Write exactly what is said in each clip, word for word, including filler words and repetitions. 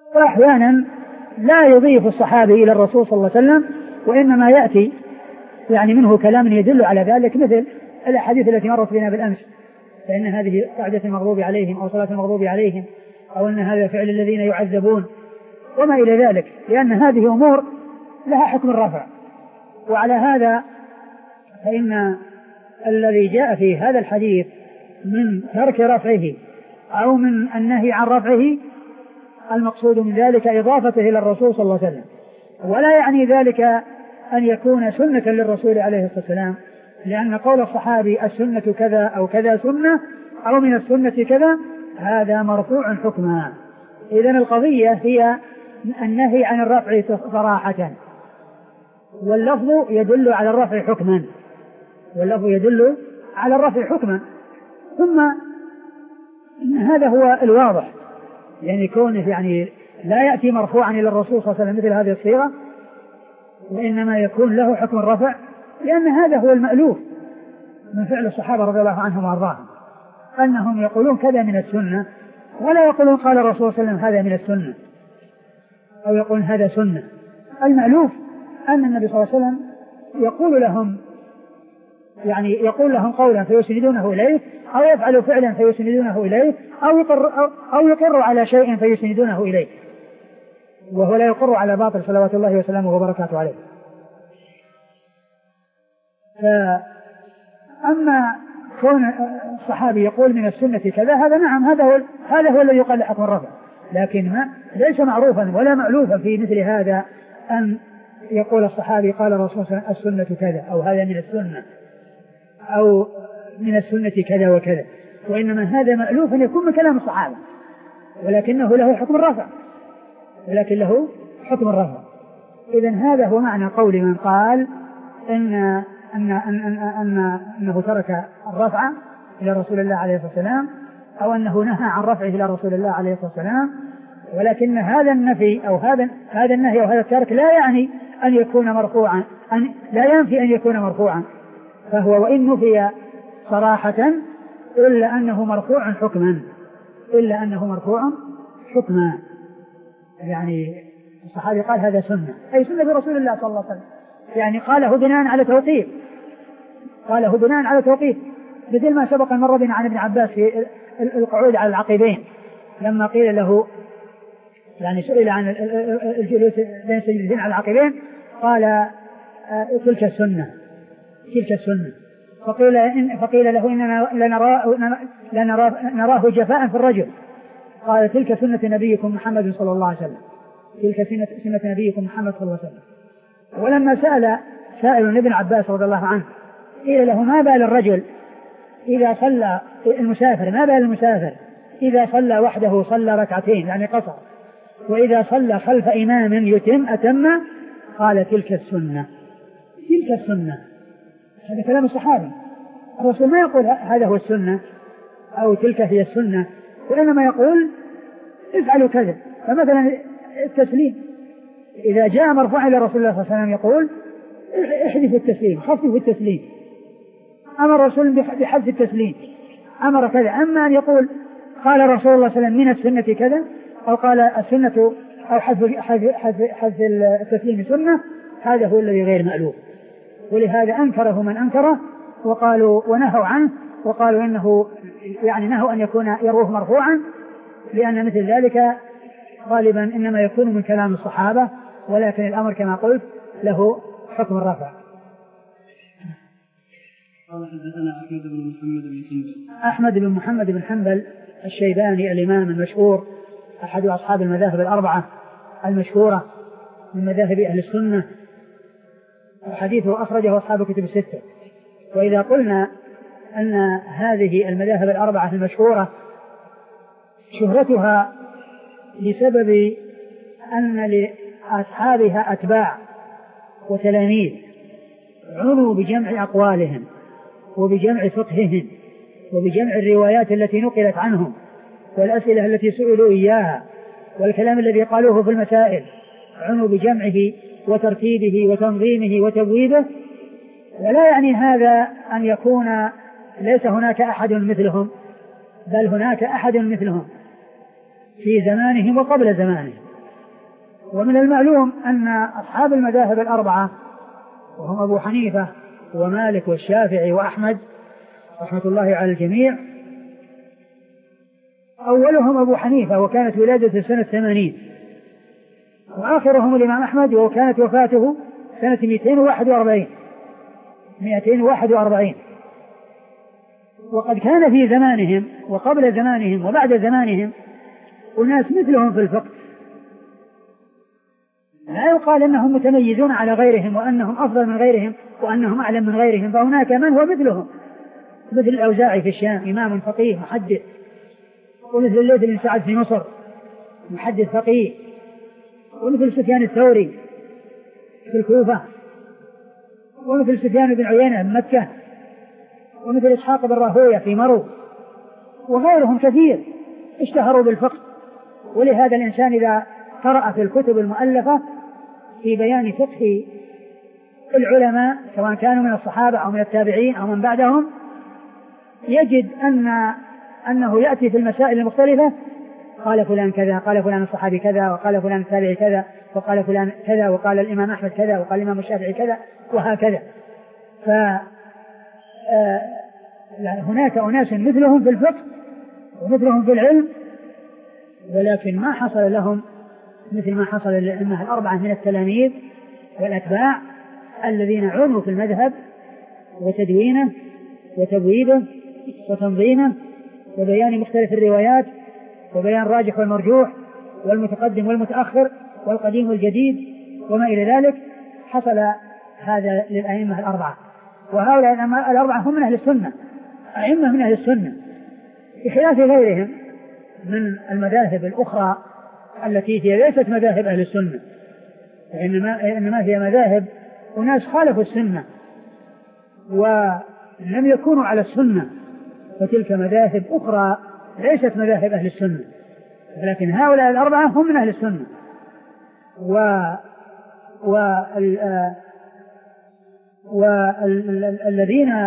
وأحيانا لا يضيف الصحابي إلى الرسول صلى الله عليه وسلم، وإنما يأتي يعني منه كلام يدل على ذلك، مثل الأحاديث التي مرت بنا بالأمس، فإن هذه قاعدة المغضوب عليهم أو صلاة المغضوب عليهم، أو أن هذا فعل الذين يعذبون وما إلى ذلك، لأن هذه أمور لها حكم الرفع. وعلى هذا فإن الذي جاء في هذا الحديث من ترك رفعه أو من النهي عن رفعه المقصود من ذلك إضافته إلى الرسول صلى الله عليه وسلم، ولا يعني ذلك أن يكون سنة للرسول عليه الصلاة والسلام، لأن قول الصحابي السنة كذا أو كذا سنة أو من السنة كذا هذا مرفوع حكما. إذن القضية هي النهي عن الرفع صراحة، واللفظ يدل على الرفع حكما، واللفظ يدل على الرفع حكما. ثم إن هذا هو الواضح، يعني كونه يعني لا يأتي مرفوعا إلى الرسول صلى الله عليه وسلم مثل هذه الصيغة، وإنما يكون له حكم الرفع، لأن هذا هو المألوف من فعل الصحابة رضي الله عنهم وأرضاهم، أنهم يقولون كذا من السنة، ولا يقولون قال الرسول صلى الله عليه وسلم هذا من السنة أو يقولون هذا سنة. المألوف أن النبي صلى الله عليه وسلم يقول لهم يعني يقول لهم قولا فيسندونه إليه، أو يفعل فعلا فيسندونه إليه، أو يقر, أو, أو يقر على شيء فيسندونه إليه، وهو لا يقر على باطل صلوات الله وسلامه وبركاته عليه. فأما كون الصحابي يقول من السنة كذا، هذا نعم هذا هو هذا هو الذي يقال حكم الرفع، لكن ما ليس معروفا ولا مألوفا في مثل هذا أن يقول الصحابي قال الرسول السنة كذا أو هذا من السنة أو من السنة كذا وكذا، وإنما هذا مألوف أن يكون من كلام الصحابة، ولكنه له حكم الرفع، ولكن له حكم الرفع. إذن هذا هو معنى قول من قال إن أن أن أن أن أنه ترك الرفع إلى رسول الله عليه الصلاة والسلام، أو أنه نهى عن رفعه إلى رسول الله عليه الصلاة والسلام، ولكن هذا النفي أو هذا هذا النهي أو هذا الترك لا يعني أن يكون مرفوعا، أن لا ينفي أن يكون مرفوعا، فهو وإن نفي صراحة إلا أنه مرفوع حكما، إلا أنه مرفوع حكما. يعني الصحابي قال هذا سنة، أي سنة برسول الله صلى الله عليه وسلم، يعني قاله بناء على توقيف، قاله بناء على توقيف، مثل ما سبق المرة بنا عن ابن عباس في القعود على العقبين، لما قيل له يعني سئل عن الجلوس بين السجدتين على العقبين قال تلك السنة تلك السنة، فقيل, إن فقيل له إننا لنراه, لنراه, نراه جفاء في الرجل، قال تلك سنة نبيكم محمد صلى الله عليه وسلم، تلك سنة, سنة نبيكم محمد صلى الله عليه وسلم. ولما سأل سائل ابن عباس رضي الله عنه قيل له ما بال الرجل إذا صلى المسافر ما بال المسافر إذا صلى وحده صلى ركعتين يعني قصر، وإذا صلى خلف إمام يتم أتم، قال تلك السنة تلك السنة. هذا كلام الصحابي، الرسول ما يقول هذا هو السنة أو تلك هي السنة، وإنما يقول افعلوا كذا. فمثلا التسليم إذا جاء مرفوع إلى رسول الله صلى الله عليه وسلم يقول احذف التسليم، خفف التسليم، أمر الرسول بحذف التسليم، أمر كذا. أما أن يقول قال رسول الله صلى الله عليه وسلم من السنة كذا، أو قال السنة أو حذف حذف التسليم سنة، هذا هو الذي غير مألوف، ولهذا أنكره من أنكره وقالوا ونهوا عنه، وقالوا إنه يعني نهوا أن يكون يروه مرفوعا، لأن مثل ذلك غالبا إنما يكون من كلام الصحابة، ولكن الأمر كما قلت له حكم الرفع. قال حدثنا أحمد بن محمد بن حنبل أحمد بن محمد بن حنبل الشيباني الإمام المشهور، أحد أصحاب المذاهب الأربعة المشهورة من مذاهب أهل السنة، حديثه أخرجه أصحاب الكتب الستة. وإذا قلنا أن هذه المذاهب الأربعة المشهورة شهرتها بسبب أن لأصحابها أتباع وتلاميذ عنوا بجمع أقوالهم وبجمع فقههم وبجمع الروايات التي نقلت عنهم والأسئلة التي سئلوا إياها والكلام الذي قالوه في المسائل، عنوا بجمعه وترتيبه وتنظيمه وتبويبه. ولا يعني هذا أن يكون ليس هناك أحد مثلهم، بل هناك أحد مثلهم في زمانهم وقبل زمانهم، ومن المعلوم أن أصحاب المذاهب الأربعة وهم أبو حنيفة ومالك والشافعي وأحمد رحمة الله على الجميع، أولهم أبو حنيفة وكانت ولادته سنة ثمانين، وآخرهم الإمام أحمد وكانت وفاته سنة مئتين وواحد وأربعين مئتين وواحد وأربعين. وقد كان في زمانهم وقبل زمانهم وبعد زمانهم أناس مثلهم في الفقه، لا يقال أنهم متميزون على غيرهم وأنهم أفضل من غيرهم وأنهم أعلم من غيرهم، فهناك من هو مثلهم، مثل الأوزاعي في الشام إمام فقيه محدث، ومثل الليث بن سعد في مصر محدث فقيه، ومثل سفيان الثوري في الكوفة، ومثل سفيان بن عيينة في مكة، ومثل إسحاق بن راهويه في مرو، وغيرهم كثير اشتهروا بالفقه. ولهذا الإنسان إذا قرأ في الكتب المؤلفة في بيان فقه العلماء سواء كانوا من الصحابة أو من التابعين أو من بعدهم يجد أن أنه يأتي في المسائل المختلفة قال فلان كذا، قال فلان الصحابي كذا، وقال فلان التابعي كذا، وقال فلان كذا، وقال الإمام أحمد كذا، وقال الإمام الشافعي كذا، وهكذا. فهناك أناس مثلهم في الفقه ومثلهم في العلم، ولكن ما حصل لهم مثل ما حصل للأئمة الأربعة من التلاميذ والأتباع الذين عنوا في المذهب وتدوينه وتبويبه وتنظيمه وبيان مختلف الروايات وبيان الراجح والمرجوح والمتقدم والمتأخر والقديم والجديد وما إلى ذلك. حصل هذا للأئمة الأربعة، وهؤلاء الأربعة هم من أهل السنة، أئمة من أهل السنة، بخلاف غيرهم من المذاهب الأخرى التي هي ليست مذاهب أهل السنة، وإنما إنما هي مذاهب وناس خالفوا السنة ولم يكونوا على السنة، فتلك مذاهب أخرى ليست مذاهب أهل السنة. ولكن هؤلاء الأربعة هم من أهل السنة، و والذين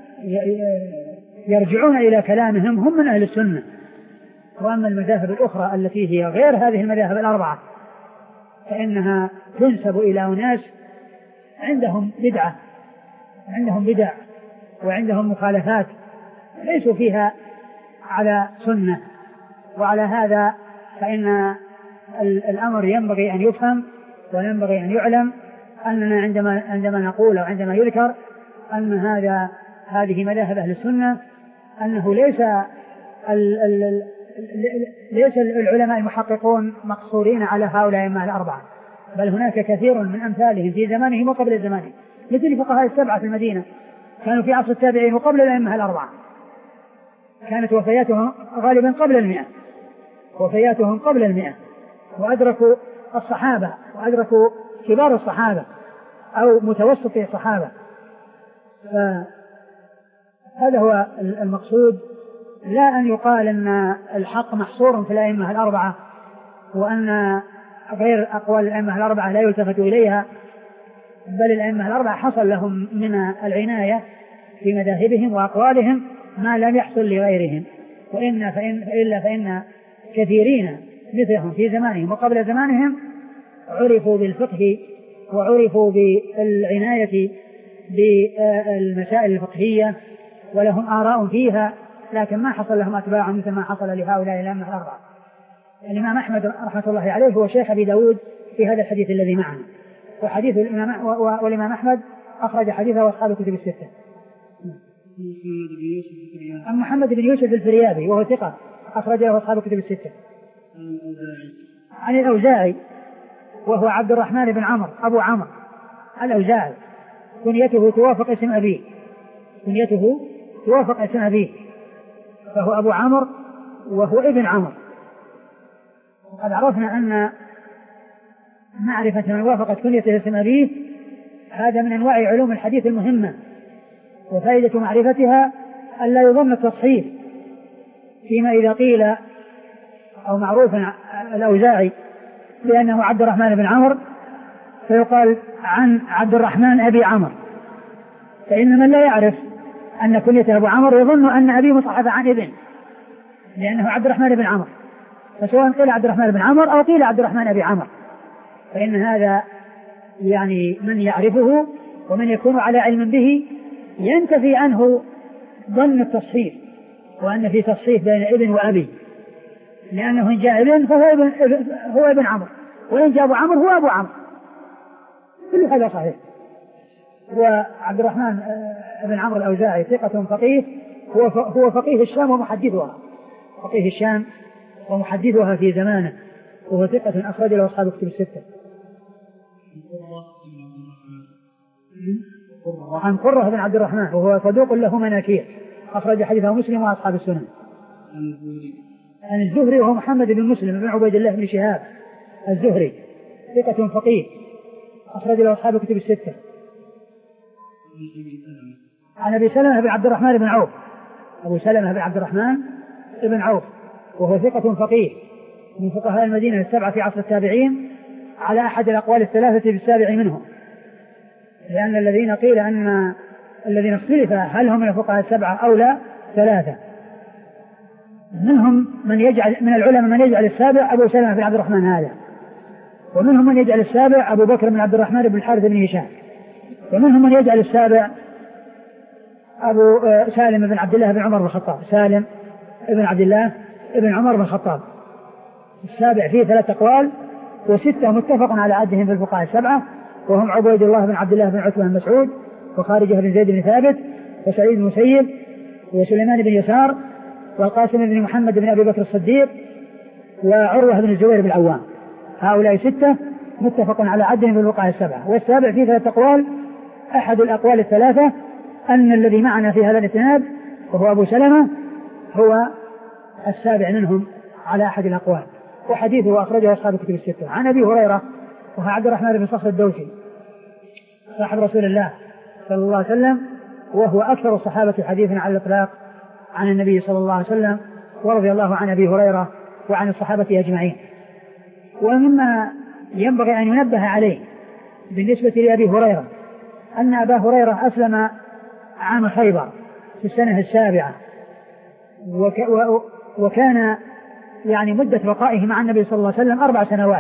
يرجعون إلى كلامهم هم من أهل السنة. وأما المذاهب الأخرى التي هي غير هذه المذاهب الأربعة فإنها تنسب إلى أناس عندهم بدعة عندهم بدع وعندهم مخالفات ليسوا فيها على سنة. وعلى هذا فإن الأمر ينبغي أن يفهم وينبغي أن يعلم أننا عندما عندما نقول أو عندما يذكر أن هذا هذه مذاهب أهل السنة أنه ليس ال ال ليس العلماء المحققون مقصورين على هؤلاء الأربعة، بل هناك كثير من أمثالهم في زمانهم وقبل زمانهم، مثل فقهاء السبعة في المدينة كانوا في عصر التابعين وقبل الأئمة الأربعة، كانت وفياتهم غالبا قبل المئة وفياتهم قبل المئة وأدركوا الصحابة وأدركوا كبار الصحابة أو متوسطي الصحابة. فهذا هو المقصود، لا أن يقال أن الحق محصور في الأئمة الأربعة وأن غير أقوال الأئمة الأربعة لا يلتفت إليها، بل الأئمة الأربعة حصل لهم من العناية في مذاهبهم وأقوالهم ما لم يحصل لغيرهم. وإن فإن إلا فإن كثيرين مثلهم في زمانهم وقبل زمانهم عرفوا بالفقه وعرفوا بالعناية بالمسائل الفقهية ولهم آراء فيها، لكن ما حصل لهم أتباع مثل ما حصل لهؤلاء الأئمة الأربعة. الإمام أحمد رحمة الله عليه هو شيخ أبي داود في هذا الحديث الذي معنا، وحديث الإمام والإمام أحمد أخرج حديثه وأصحاب الكتب الستة. عن محمد بن يوسف الفريابي وهو ثقة أخرجه أصحاب الكتب الستة. عن الأوزاعي وهو عبد الرحمن بن عمرو أبو عمرو الأوزاعي، كنيته توافق اسم أبيه كنيته توافق اسم أبيه فهو أبو عمرو وهو ابن عمرو. وقد عرفنا أن معرفة من وافقت كنيته اسم أبيه هذا من أنواع علوم الحديث المهمة، وفائدة معرفتها ألا يظن التصحيح فيما إذا قيل أو معروف الأوزاعي لأنه عبد الرحمن بن عمرو فيقال عن عبد الرحمن أبي عمرو، فإن من لا يعرف أن كنيته أبو عمرو يظن أن أبيه مصحف عن ابن لأنه عبد الرحمن بن عمرو، فسواء قيل عبد الرحمن بن عمرو أو قيل عبد الرحمن أبي عمرو فإن هذا يعني من يعرفه ومن يكون على علم به ينتفي عنه ظن التصحيف، وأن في تصحيف بين ابن وأبي، لأنه إن جاء ابن فهو ابن, هو ابن عمرو، وإن جاء أبو عمرو هو أبو عمرو، كل هذا صحيح. وعبد الرحمن بن عمرو الأوزاعي ثقة فقيه، هو هو فقيه الشام ومحدثها، فقيه الشام ومحدثها في زمانه، وهو ثقة أخرج له أصحاب الكتب الستة. عن قرة بن عبد الرحمن وهو صدوق له مناكير، أخرج حديثه مسلم وأصحاب السنن. عن الزهري وهو محمد بن مسلم بن عبيد الله بن شهاب الزهري ثقة فقيه، أخرج له أصحاب الكتب الستة. عن أبي سلمة بن عبد الرحمن بن عوف، أبو سلمة بن عبد الرحمن بن عوف وهو ثقة فقيه من فقهاء المدينة السبعة في عصر التابعين، على أحد الأقوال الثلاثة في السابع منهم، لأن الذين قيل أن الذين اختلف هل هم من الفقهاء السبعة أو لا ثلاثة، منهم من يجعل من العلماء من يجعل السابع أبو سلمة بن عبد الرحمن هذا، ومنهم من يجعل السابع أبو بكر بن عبد الرحمن بن الحارث بن هشام، ومنهم من يجعل السابع أبو سالم بن عبد الله بن عمر بن الخطاب، سالم بن عبد الله بن عمر بن الخطاب. السابع فيه ثلاث أقوال، وستة متفق على عدهم في الفقهاء السبعة، وهم عبيد الله بن عبد الله بن عتبة بن مسعود، وخارجة بن زيد بن ثابت، وسعيد بن المسيب، وسليمان بن يسار، والقاسم بن محمد بن أبي بكر الصديق، وعروة بن الزبير بن العوام. هؤلاء ستة متفق على عدهم في الفقهاء السبعة. والسابع فيه ثلاث أقوال، أحد الأقوال الثلاثة أن الذي معنا في هذا الإسناد وهو أبو سلمة هو السابع منهم على أحد الأقوال، وحديثه أخرجه أصحاب الكتب الستة. عن أبي هريرة وهو عبد الرحمن بن صخر الدوسي صاحب رسول الله صلى الله عليه وسلم، وهو أكثر الصحابة حديثا على الإطلاق عن النبي صلى الله عليه وسلم، ورضي الله عن أبي هريرة وعن الصحابة أجمعين. ومما ينبغي أن ينبه عليه بالنسبة لأبي هريرة أن أبا هريرة أسلم عام خيبر في السنة السابعة، وك وكان يعني مدة بقائه مع النبي صلى الله عليه وسلم أربع سنوات،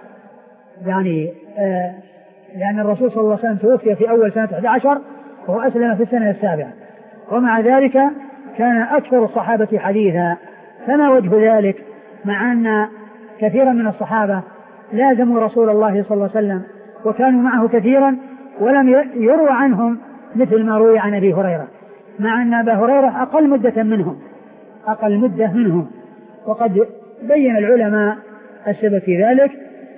يعني آه لأن الرسول صلى الله عليه وسلم توفي في أول سنة أحد عشر وهو أسلم في السنة السابعة، ومع ذلك كان أكثر الصحابة حديثا. فما وجه ذلك مع أن كثيرا من الصحابة لازموا رسول الله صلى الله عليه وسلم وكانوا معه كثيرا، ولم يروى عنهم مثل ما روي عن أبي هريرة، مع أن أبا هريرة أقل مدة منهم أقل مدة منهم وقد بين العلماء السبب في ذلك،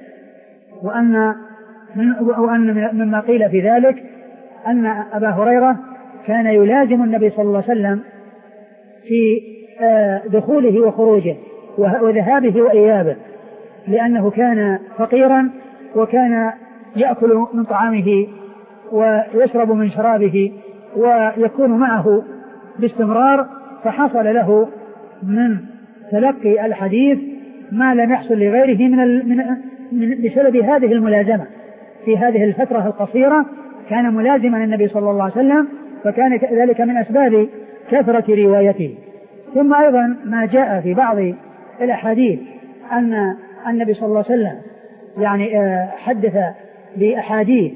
وأن من وأن مما قيل في ذلك أن أبا هريرة كان يلازم النبي صلى الله عليه وسلم في دخوله وخروجه وذهابه وإيابه، لأنه كان فقيرا وكان يأكل من طعامه ويشرب من شرابه ويكون معه باستمرار، فحصل له من تلقي الحديث ما لم يحصل لغيره من من بسبب هذه الملازمة. في هذه الفترة القصيرة كان ملازما النبي صلى الله عليه وسلم، فكان ذلك من أسباب كثرة روايته. ثم أيضا ما جاء في بعض الأحاديث أن النبي صلى الله عليه وسلم يعني حدث بأحاديث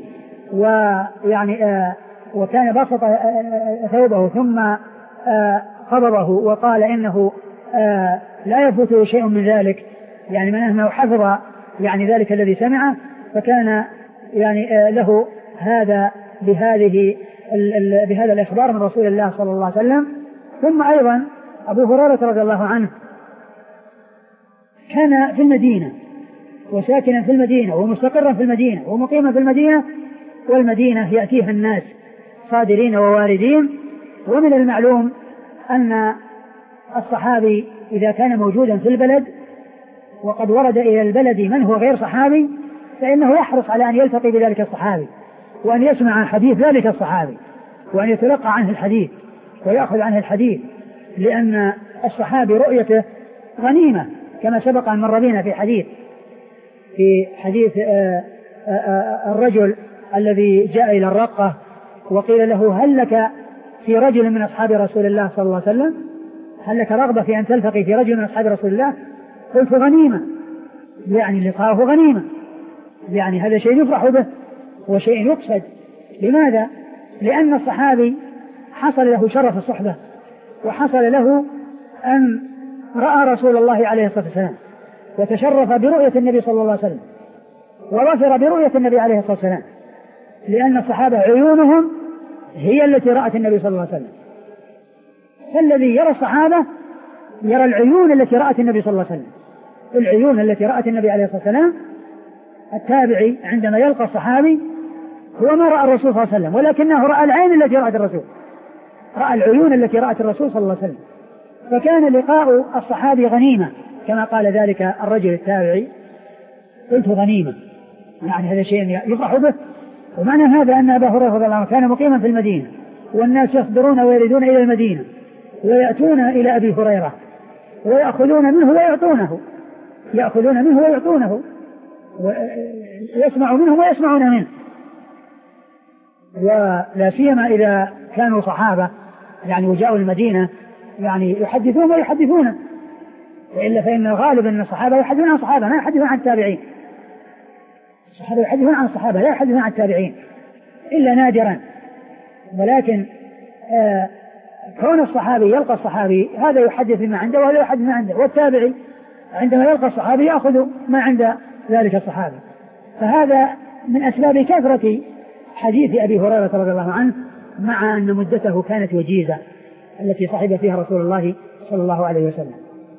ويعني وكان بسط ثوبه ثم قبضه وقال إنه لا يفوته شيء من ذلك، يعني من أنه حفظ يعني ذلك الذي سمعه، فكان يعني له هذا بهذه بهذا الإخبار من رسول الله صلى الله عليه وسلم. ثم أيضا أبو هريرة رضي الله عنه كان في المدينة وساكنا في المدينة ومستقرا في المدينة ومقيما في المدينة، والمدينة يأتيها الناس صادرين وواردين، ومن المعلوم أن الصحابي إذا كان موجودا في البلد وقد ورد إلى البلد من هو غير صحابي فإنه يحرص على أن يلتقي بذلك الصحابي وأن يسمع عن حديث ذلك الصحابي وأن يتلقى عنه الحديث ويأخذ عنه الحديث، لأن الصحابي رؤيته غنيمة كما سبق أن مر بنا في حديث في حديث آآ آآ الرجل الذي جاء إلى الرقة وقيل له هل لك في رجل من أصحاب رسول الله صلى الله عليه وسلم، هل لك رغبة في أن تلتقي في رجل من أصحاب رسول الله؟ قلت غنيمة، يعني لقاءه غنيمة. يعني هذا شيء يفرح به وشيء يقصد. لماذا؟ لأن الصحابي حصل له شرف الصحبة، وحصل له أن رأى رسول الله عليه الصلاة والسلام، وتشرف برؤية النبي صلى الله عليه وسلم، وظفر برؤية النبي عليه الصلاة والسلام، لأن الصحابة عيونهم هي التي رأت النبي صلى الله عليه وسلم. فالذي يرى الصحابة يرى العيون التي رأت النبي صلى الله عليه وسلم. العيون التي رأت النبي عليه الصلاة والسلام، التابعي عندما يلقى الصحابي هو ما رأى الرسول صلى الله عليه وسلم، ولكنه رأى العين التي رأت الرسول، رأى العيون التي رأت الرسول صلى الله عليه وسلم. فكان لقاء الصحابي غنيمة كما قال ذلك الرجل التابعي، قلت غنيمة، يعني هذا شيء يفرح به. ومعنى هذا أن أبا هريرة رضي الله عنه كان مقيما في المدينة، والناس يصدرون ويردون إلى المدينة ويأتون إلى أبي هريرة ويأخذون منه ويعطونه، يأخذون منه ويعطونه، ويسمع منه ويسمعون منه. ولا سيما إذا كانوا صحابة يعني وجاءوا المدينة يعني يحدثون ويحدثون، وإلا فإن الغالب أن الصحابة يحدثون عن الصحابة ما يحدثون عن التابعين. الصحابة يحدثون عن الصحابة لا يحدثون عن التابعين إلا نادرا. ولكن آه كون الصحابي يلقى الصحابي هذا يحدث بما عنده وهذا يحدث ما عنده، والتابعي عندما يلقى الصحابي يأخذ ما عند ذلك الصحابي. فهذا من أسباب كثرة حديث أبي هريرة رضي الله عنه، مع أن مدته كانت وجيزة التي صحب فيها رسول الله صلى الله عليه وسلم.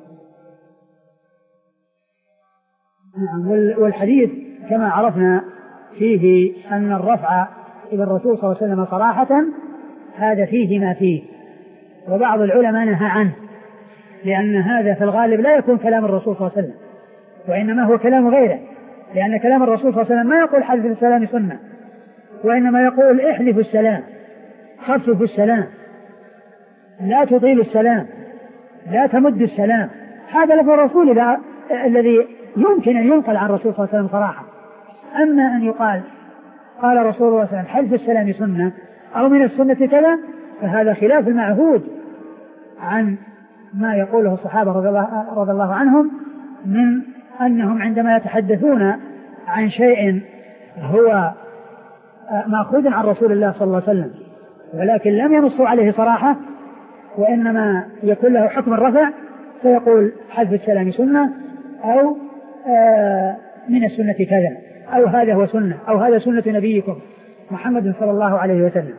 والحديث كما عرفنا فيه أن الرفع إلى الرسول صلى الله عليه وسلم صراحة هذا فيه ما فيه، وبعض العلماء نهى عنه، لأن هذا في الغالب لا يكون كلام الرسول صلى الله عليه وسلم، وإنما هو كلام غيره، لأن كلام الرسول صلى الله عليه وسلم ما يقول حذف السلام سنة، وإنما يقول احذف السلام، خفف السلام، لا تطيل السلام، لا تمد السلام. هذا لفظ الرسول الذي يمكن أن ينقل عن الرسول صلى الله عليه وسلم صراحة. أما أن يقال قال رسول الله صلى الله عليه وسلم حذف السلام سنة أو من السنة كذا، فهذا خلاف المعهود عن ما يقوله الصحابة رضي الله عنهم، من أنهم عندما يتحدثون عن شيء هو مأخوذ عن رسول الله صلى الله عليه وسلم ولكن لم ينصوا عليه صراحة، وإنما يكون له حكم الرفع، فيقول حذف السلام سنة أو آه من السنة كذا، أو هذا هو سنة، أو هذا سنة نبيكم محمد صلى الله عليه وسلم.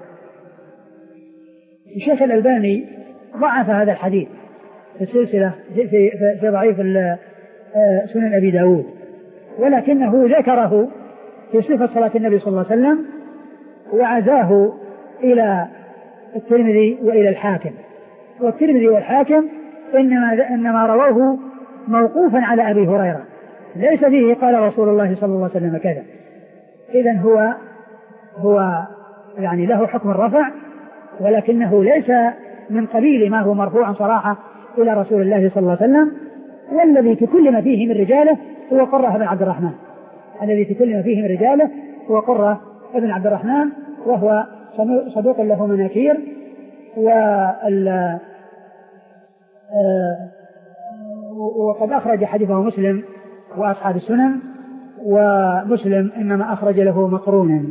الشيخ الألباني ضعف هذا الحديث في السلسلة في, في, في ضعيف سنن أبي داود، ولكنه ذكره في صفة صلاة النبي صلى الله عليه وسلم وعزاه إلى الترمذي وإلى الحاكم، والترمذي والحاكم إنما, إنما رواه موقوفا على أبي هريرة، ليس فيه قال رسول الله صلى الله عليه وسلم كذا. إذن هو هو يعني له حكم الرفع، ولكنه ليس من قبيل ما هو مرفوعا صراحة إلى رسول الله صلى الله عليه وسلم. والذي تكلم فيه من رجاله هو قرة بن عبد الرحمن، الذي تكلم فيه من رجاله هو قرة بن عبد الرحمن، وهو صدوق له مناكير، وقد أخرج حديثه مسلم وأصحاب السنن، ومسلم إنما أخرج له مقرونا.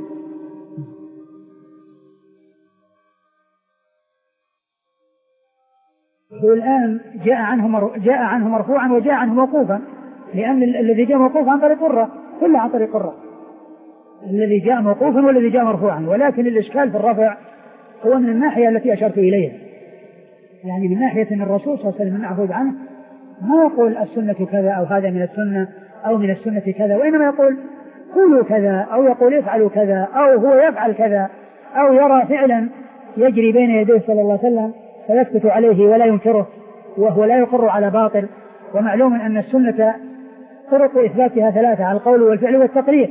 والآن جاء عنه جاء عنه مرفوعا وجاء عنه موقوفا، لأن الذي جاء موقوفا عن طريق قرة كله عن طريق قرة، الذي جاء موقوفا والذي جاء مرفوعا. ولكن الإشكال في الرفع هو من الناحية التي أشرت إليها، يعني من ناحية أن الرسول صلى الله عليه وسلم معهود عنه ما يقول السنة كذا أو هذا من السنة أو من السنة كذا، وإنما يقول قولوا كذا أو يقول افعلوا كذا أو هو يفعل كذا أو يرى فعلا يجري بين يديه صلى الله عليه وسلم فيثبت عليه ولا ينكره وهو لا يقر على باطل. ومعلوم أن السنة طرق إثباتها ثلاثة: القول والفعل والتقرير،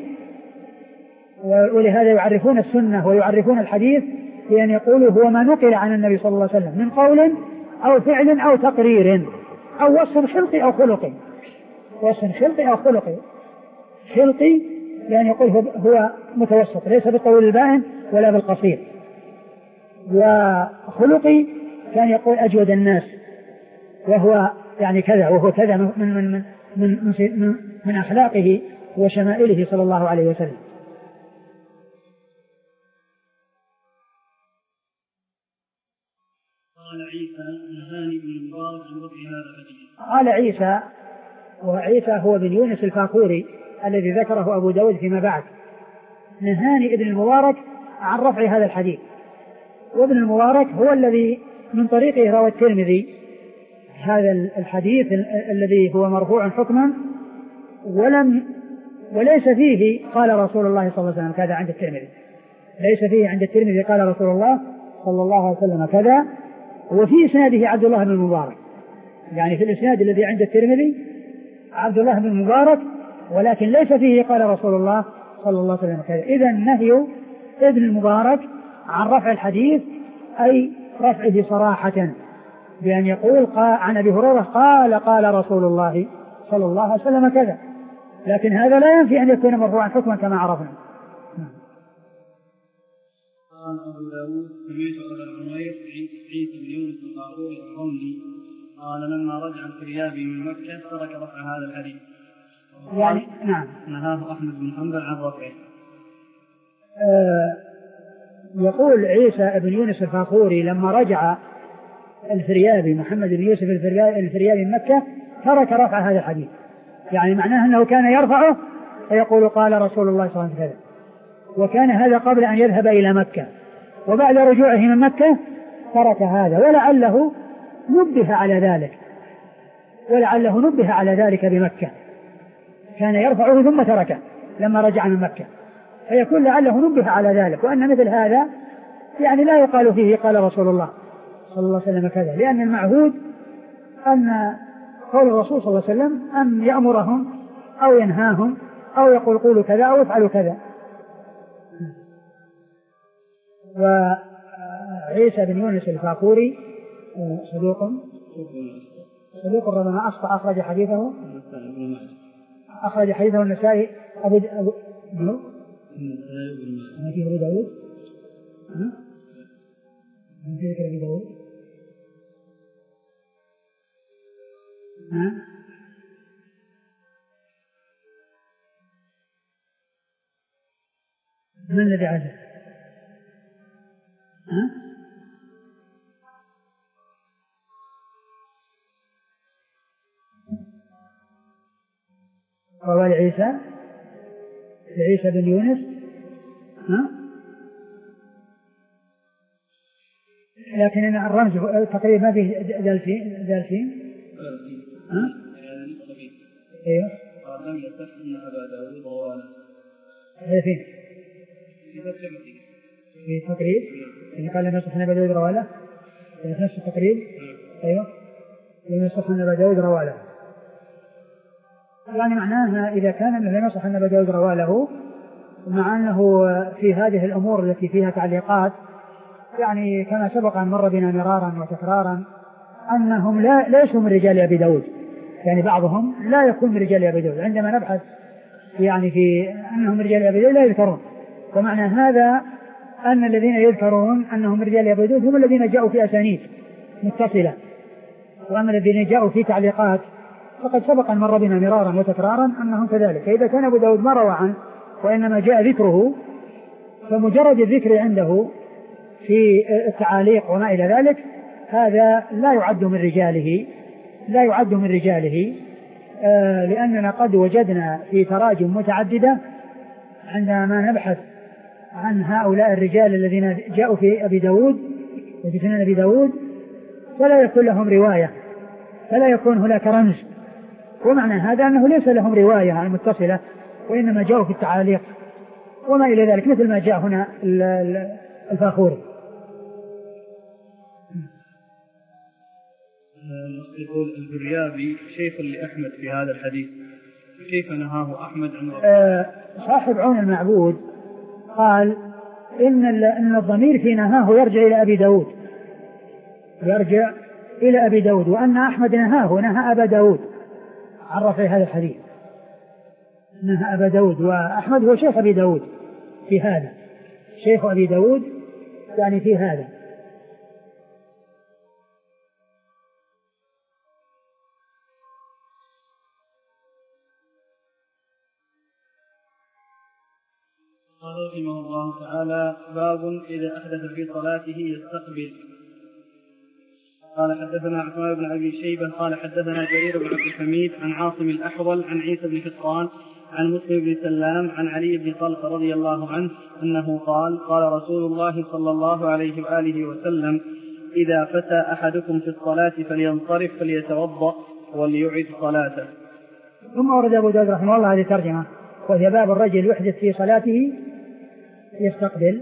ولهذا يعرفون السنة ويعرفون الحديث بأن يقولوا هو ما نقل عن النبي صلى الله عليه وسلم من قول أو فعل أو تقرير أو وصف خلقي أو خلقي، وصف خلقي أو خلقي. خلقي يعني يقول هو متوسط ليس بالطويل البائن ولا بالقصير، وخلقي كان يقول أجود الناس وهو يعني كذا وهو كذا من من من من, من, من أخلاقه وشمائله صلى الله عليه وسلم. قال عيسى نهاني ابن المبارك عن رفع هذا الحديث. قال عيسى، وعيسى هو بن يونس الفاقوري الذي ذكره أبو داود فيما بعد، نهاني ابن المبارك عن رفع هذا الحديث. وابن المبارك هو الذي من طريقه روى الترمذي هذا الحديث الذي هو مرفوع حكما، ولم وليس فيه قال رسول الله صلى الله عليه وسلم كذا عند الترمذي، ليس فيه عند الترمذي قال رسول الله صلى الله عليه وسلم كذا. وفي إسناده عبد الله بن المبارك، يعني في الإسناد الذي عند الترمذي عبد الله بن المبارك، ولكن ليس فيه قال رسول الله صلى الله عليه وسلم كذا. إذن نهي ابن المبارك عن رفع الحديث أي رفعه صراحة بأن يقول عن أبي هريرة قال قال رسول الله صلى الله عليه وسلم كذا، لكن هذا لا ينفي أن يكون مرفوعا حكما كما عرفنا. قال أبو داود سمعت أبا العمير عيسى بن يونس القاروي الرملي قال لما رجع الفريابي من مكة ترك رفع هذا الحديث، يعني نعم نهاه أحمد بن حنبل عن رفعه. آه يقول عيسى بن يونس الفاقوري لما رجع الفريابي محمد بن يوسف الفريابي من مكة ترك رفع هذا الحديث، يعني معناه أنه كان يرفعه فيقول قال رسول الله صلى الله عليه وسلم، وكان هذا قبل أن يذهب إلى مكة، وبعد رجوعه من مكة ترك هذا، ولعله نبه على ذلك ولعله نبه على ذلك بمكة، كان يرفعه ثم تركه لما رجع من مكة، فيكون لعله نبه على ذلك، وأن مثل هذا يعني لا يقال فيه قال رسول الله صلى الله عليه وسلم كذا، لأن المعهود أن قول الرسول صلى الله عليه وسلم أن يأمرهم أو ينهاهم أو يقول قولوا كذا أو افعلوا كذا. وعيسى بن يونس الفاقوري صدوق صدوق ربما أخطأ، أخرج حديثه أخرج حديثه النسائي أبو أبو ما فيه أبو داود ما فيه ذكر أبو داود ها من الذي عزل ها قال عيسى لعيسى بن يونس ها لكن الرمز تقريبا ما فيه دالفين دالفين ها ايوه لم يصح ان ابا داود رواه هذا فين في تقريب يعني قال لم يصح ان ابا داود رواه له في نفس التقريب ايوه لم يصح ان ابا داود رواه له، يعني معناها إذا كان لم يصح أن أبا داود رواه له، مع أنه في هذه الأمور التي فيها تعليقات يعني كما سبق أن مر بنا مرارا وتكرارا أنهم لا ليسوا من رجال أبي داود، يعني بعضهم لا يكون من رجال أبي داود، عندما نبحث يعني في أنهم من رجال أبي داود لا يذكرون، ومعنى هذا أن الذين يذكرون أنهم من رجال أبي داود هم الذين جاءوا في أسانيد متصلة، وأما الذين جاءوا في تعليقات فقد سبق أن مر بنا مرارا وتكرارا أنهم كذلك. فإذا كان أبو داود ما روى عنه وإنما جاء ذكره، فمجرد الذكر عنده في التعاليق وما إلى ذلك هذا لا يعد من رجاله لا يعد من رجاله آه لأننا قد وجدنا في تراجم متعددة عندما نبحث عن هؤلاء الرجال الذين جاءوا في أبي داود وفي سنن أبي داود فلا يكون لهم رواية، فلا يكون هناك رمز، ومعنى هذا أنه ليس لهم رواية متصلة وإنما جاءوا في التعاليق وما إلى ذلك، مثل ما جاء هنا الفاخوري. يقول الفريابي شيخ لأحمد في هذا الحديث، كيف نهاه أحمد عن آه صاحب عون المعبود قال إن, إن الضمير في نهاه يرجع إلى أبي داود يرجع إلى أبي داود وأن أحمد نهاه نهى أبا داود عن رفع هذا الحديث، نهى أبا داود، وأحمد هو شيخ أبي داود في هذا، شيخ أبي داود يعني في هذا. قال رحمه الله تعالى: باب إذا أحدث في صلاته يستقبل. قال حدثنا عثمان بن أبي شيبة قال حدثنا جرير بن عبد الحميد عن عاصم الأحول عن عيسى بن حطان عن مسلم بن سلام عن علي بن طلق رضي الله عنه أنه قال: قال رسول الله صلى الله عليه وآله وسلم: إذا فتى أحدكم في الصلاة فلينصرف فليتوضأ وليعد صلاته. ثم ورد أبو داود رحمه الله هذه ترجمة، وهي باب الرجل يحدث في صلاته يستقبل.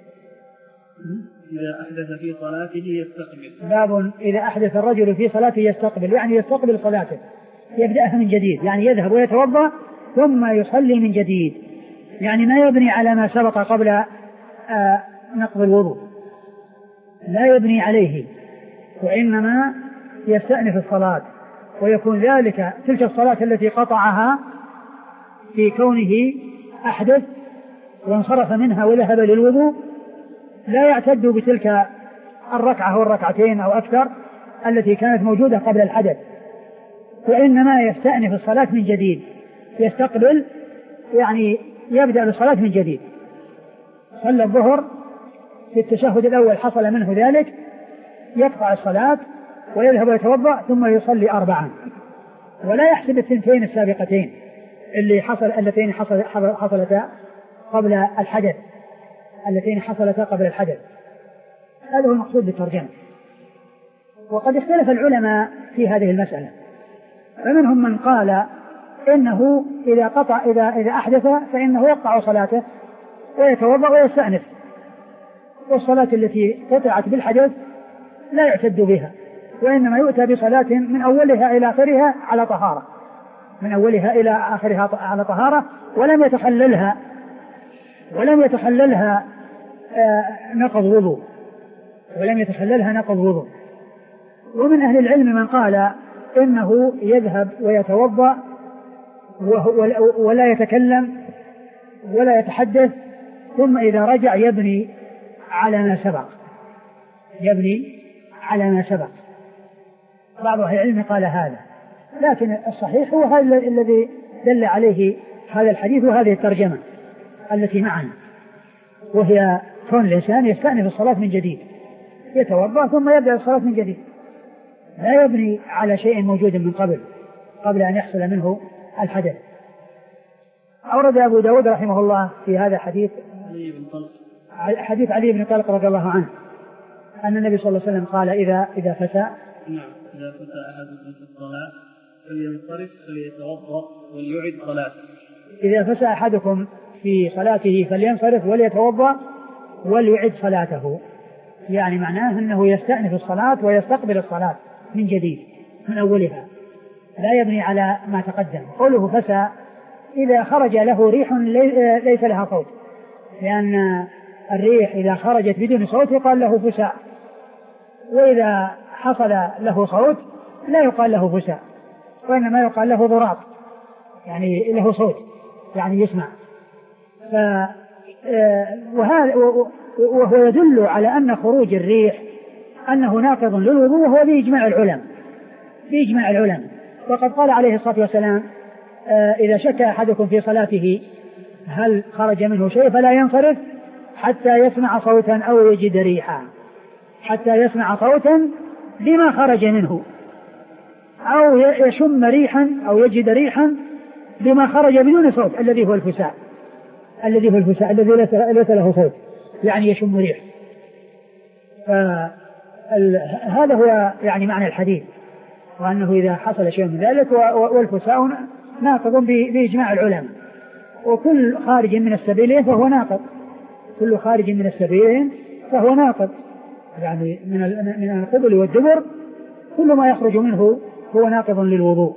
إذا أحدث في صلاته يستقبل. باب إذا أحدث الرجل في صلاته يستقبل، يعني يستقبل صلاته، يبدأها من جديد، يعني يذهب ويتوضأ ثم يصلي من جديد، يعني ما يبني على ما سبق قبل آه نقض الوضوء، لا يبني عليه، وإنما يستأنف الصلاة، ويكون ذلك تلك الصلاة التي قطعها في كونه أحدث وانصرف منها وذهب للوضوء لا يعتد بتلك الركعة أو الركعتين أو أكثر التي كانت موجودة قبل الحدث، وإنما يستأنف الصلاة من جديد، يستقبل يعني يبدأ بالصلاة من جديد. صلى الظهر في التشهد الأول حصل منه ذلك، يقطع الصلاة ويذهب ويتوضأ ثم يصلي أربعا، ولا يحسب الثنتين السابقتين اللي حصل اللتين حصل حصلتا قبل الحدث اللتين حصلتا قبل الحدث. هذا هو المقصود بالترجمة. وقد اختلف العلماء في هذه المسألة، فمنهم من قال إنه إذا قطع إذا إذا أحدث فإنه يقطع صلاته ويتوضأ ويستأنف، والصلاة التي قطعت بالحدث لا يعتد بها، وإنما يؤتى بصلاة من أولها إلى آخرها على طهارة، من أولها إلى آخرها على طهارة، ولم يتخللها ولم يتخللها نقض وضوء ولم يتخللها نقض وضوء. ومن أهل العلم من قال إنه يذهب ويتوضأ ولا يتكلم ولا يتحدث، ثم إذا رجع يبني على ما سبق يبني على ما سبق. بعض أهل العلم قال هذا، لكن الصحيح هو هذا الذي دل عليه هذا الحديث وهذه الترجمة التي معنا، وهي كون الإنسان يستأنف الصلاة من جديد، يتوضأ ثم يبدأ الصلاة من جديد، لا يبني على شيء موجود من قبل قبل أن يحصل منه الحدث. أورد أبو داود رحمه الله في هذا حديث علي بن طلق حديث علي بن طلق رضي الله عنه أن النبي صلى الله عليه وسلم قال: إذا إذا فتى نعم إذا فتى أحدكم في الصلاة فلينصرف فليتوضأ وليعد صلاته. إذا فتى أحدكم في صلاته فلينصرف وليتوضأ وليعد صلاته، يعني معناه أنه يستأنف الصلاة ويستقبل الصلاة من جديد من أولها، لا يبني على ما تقدم. قوله فتى إذا خرج له ريح ليس لها صوت، لأن الريح إذا خرجت بدون صوت يقال له فساء، وإذا حصل له صوت لا يقال له فساء، وإنما يقال له ضراط، يعني له صوت يعني يسمع. ف وهذا وهو يدل على أن خروج الريح أنه ناقض للوضوء، وهو بإجماع العلماء بإجماع العلماء. وقد قال عليه الصلاة والسلام: إذا شك أحدكم في صلاته هل خرج منه شيء فلا ينصرف حتى يسمع صوتا أو يجد ريحا، حتى يسمع صوتا بما خرج منه، أو يشم ريحا أو يجد ريحا بما خرج بدون صوت الذي هو الفساء الذي هو الفساء الذي ليس له صوت، يعني يشم ريح. فهذا هو يعني معنى الحديث، وأنه إذا حصل شيء من ذلك والفساء ناقض بإجماع العلماء، وكل خارج من السبيلين فهو ناقض، كل خارج من السبيلين فهو ناقض، يعني من من القبل والدبر كل ما يخرج منه هو ناقض للوضوء.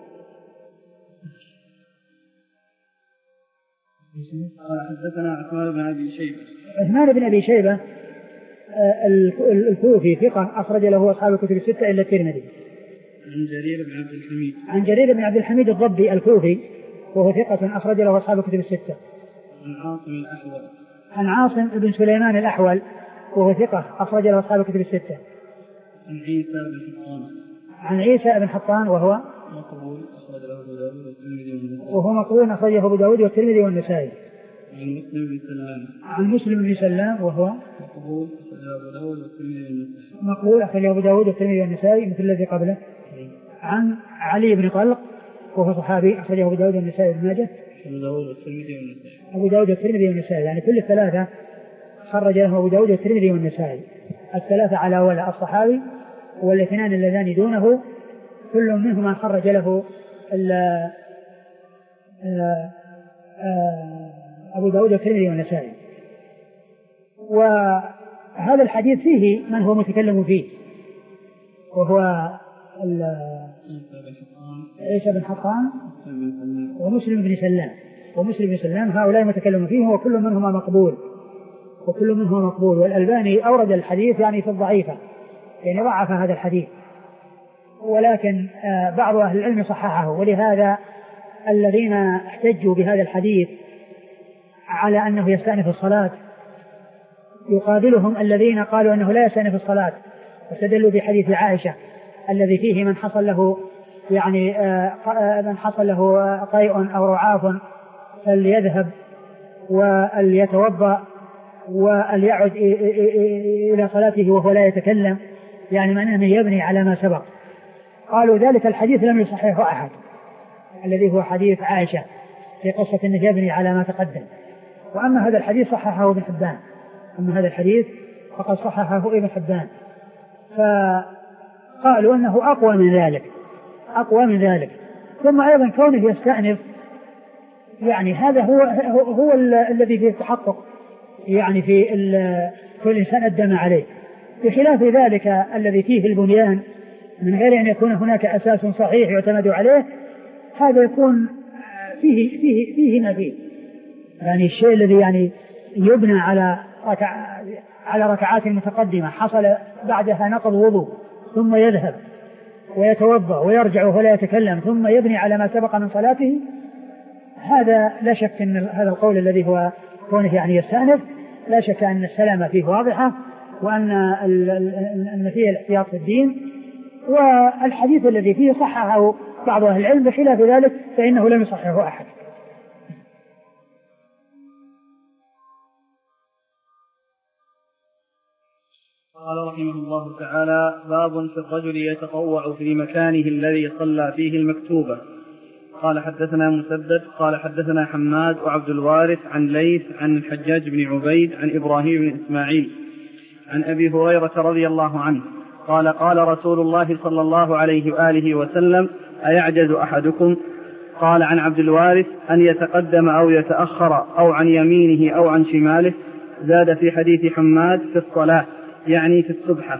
قال حدثنا عثمان بن أبي شيبة عثمان بن أبي شيبة الكوفي ثقة أخرج له أصحاب الكتب الستة إلا الترمذي. عن جرير بن عبد الحميد عن جرير بن عبد الحميد الضبي الكوفي وهو ثقة أخرج له أصحاب الكتب الستة. عن عاصم الأحول عن عاصم بن سليمان الأحول وهو ثقة أخرج له أصحاب الكتب الستة. عن عيسى بن حطان عن عيسى بن حطان وهو مقبول أخرج له أبو داود والترمذي والنسائي وهو مقبول أخرجه أبو داود والترمذي والنسائي. عن مسلم بن سلام. عن مسلم بن سلام وهو مقبول أبو داود والترمذي والنسائي. مقبول أخرجه أبو داود والترمذي والنسائي مثل الذي قبله. عن علي بن طلق وهو صحابي أخرجه أبو داود والنسائي بن ماجه. أبو داود والترمذي والنسائي. أبو داود والترمذي والنسائي يعني كل الثلاثة خرج له أبو داود والترمذي والنسائي. الثلاثة على ولا الصحابي والاثنان اللذان دونه كل منهما خرج له أبو داود والترمذي والنسائي. وهذا الحديث فيه من هو متكلم فيه وهو عيسى بن حطان ومسلم بن سلام. ومسلم بن سلام هؤلاء متكلم فيه وكل منهما مقبول وكل منهما مقبول. والألباني أورد الحديث يعني في الضعيفة يعني ضعف هذا الحديث ولكن بعض أهل العلم صححه. ولهذا الذين احتجوا بهذا الحديث على أنه يستأنف الصلاة يقابلهم الذين قالوا أنه لا يستأنف الصلاة واستدلوا بحديث عائشة الذي فيه من حصل له يعني من حصل له قيء أو رعاف فليذهب وليتوضأ وليعد إلى صلاته وهو لا يتكلم يعني من أنه يبني على ما سبق. قالوا ذلك الحديث لم يصححه أحد الذي هو حديث عائشة في قصة أنه يبني على ما تقدم. وأما هذا الحديث صححه ابن حبان أما هذا الحديث فقد صححه ابن حبان فقالوا أنه أقوى من ذلك أقوى من ذلك. ثم أيضا كونه يستأنف يعني هذا هو هو, هو الذي فيه التحقق يعني في كل إنسان أدم عليه بخلاف ذلك الذي فيه البنيان من غير أن يكون هناك أساس صحيح يعتمد عليه هذا يكون فيه فيه فيه ما فيه يعني الشيء الذي يعني يبنى على ركع على ركعات متقدمة حصل بعدها نقض وضوء ثم يذهب ويتوضأ ويرجع ولا يتكلم ثم يبني على ما سبق من صلاته هذا لا شك أن هذا القول الذي هو كونه يعني يستأنف لا شك أن السلامة فيه واضحة وأن أن فيه الاحتياط في الدين. والحديث الذي فيه صححه بعض أهل العلم بخلاف ذلك فإنه لم يصححه أحد. قال رحمه الله تعالى باب في الرجل يتطوع في مكانه الذي صلى فيه المكتوبة. قال حدثنا مسدد قال حدثنا حماد وعبد الوارث عن ليث عن الحجاج بن عبيد عن إبراهيم بن إسماعيل عن أبي هريرة رضي الله عنه قال قال رسول الله صلى الله عليه وآله وسلم أيعجز أحدكم قال عن عبد الوارث أن يتقدم أو يتأخر أو عن يمينه أو عن شماله. زاد في حديث حماد في الصلاة يعني في السبحة.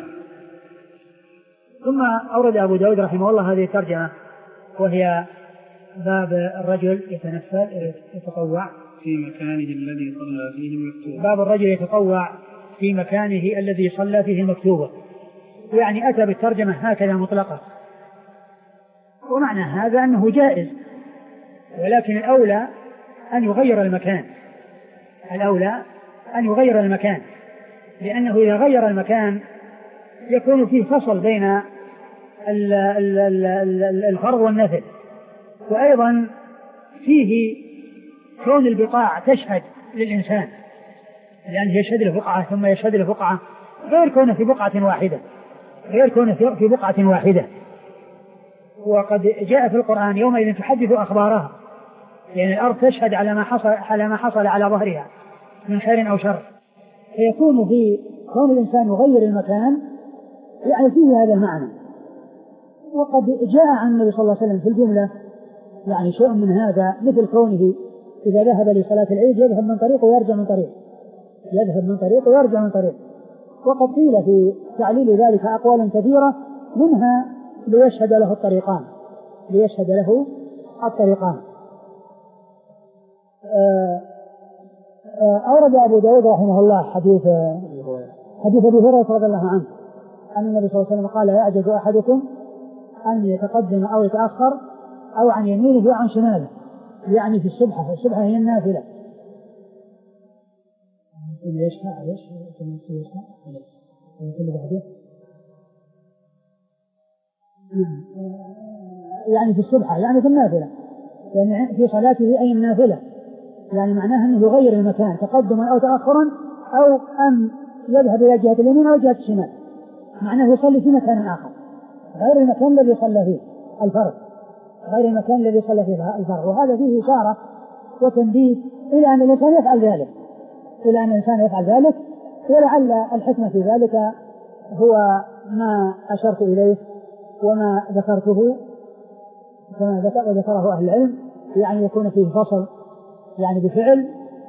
ثم أورد أبو داود رحمه الله هذه الترجمة وهي باب الرجل يتنفل يتطوع في مكانه الذي صلى فيه المكتوبة. باب الرجل يتطوع في مكانه الذي صلى فيه المكتوبة يعني أتى بالترجمة هكذا مطلقة ومعنى هذا أنه جائز ولكن الأولى أن يغير المكان الأولى أن يغير المكان لأنه إذا غير المكان يكون فيه فصل بين الفرض والنفل. وأيضا فيه كون البقاع تشهد للإنسان لأنه يشهد له بقعة ثم يشهد له بقعة غير كونه في بقعة واحدة غير كونه في بقعة واحدة. وقد جاء في القرآن يومئذ تحدث أخبارها يعني الأرض تشهد على ما حصل على ما حصل على ظهرها من خير أو شر. فيكون في كون الإنسان يغير المكان يعني فيه هذا المعنى. وقد جاء عن النبي صلى الله عليه وسلم في الجملة يعني شيء من هذا مثل كونه إذا ذهب لصلاة العيد يذهب من طريق ويرجع من طريق يذهب من طريق ويرجع من طريق. وقد قيل في تعليل ذلك أقوال كثيرة منها ليشهد له الطريقان ليشهد له الطريقان. أورد أبو داود رحمه الله حديث حديث أبي هريرة رضي الله عنه أن النبي صلى الله عليه وسلم قال يعجز أحدكم أن يتقدم أو يتأخر أو عن يمينه أو عن شماله يعني في السبحة. السبحة هي النافلة. يعني في السبحة يعني في النافلة يعني في صلاته أي النافلة يعني معناه أنه يغير المكان تقدما أو تأخرا، أو أن يذهب إلى جهة اليمين أو جهة الشمال، معناه يصلي في مكان آخر غير المكان الذي صلى فيه الفرض، غير المكان الذي صلى فيه الفرض. وهذا فيه إشارة وتنبيه إلى أن الإنسان يفعل ذلك، إلى أن الإنسان يفعل ذلك. ولعل الحكمة في ذلك هو ما أشرت إليه وما ذكرته كما ذكره أهل العلم، يعني يكون فيه فصل يعني بفعل،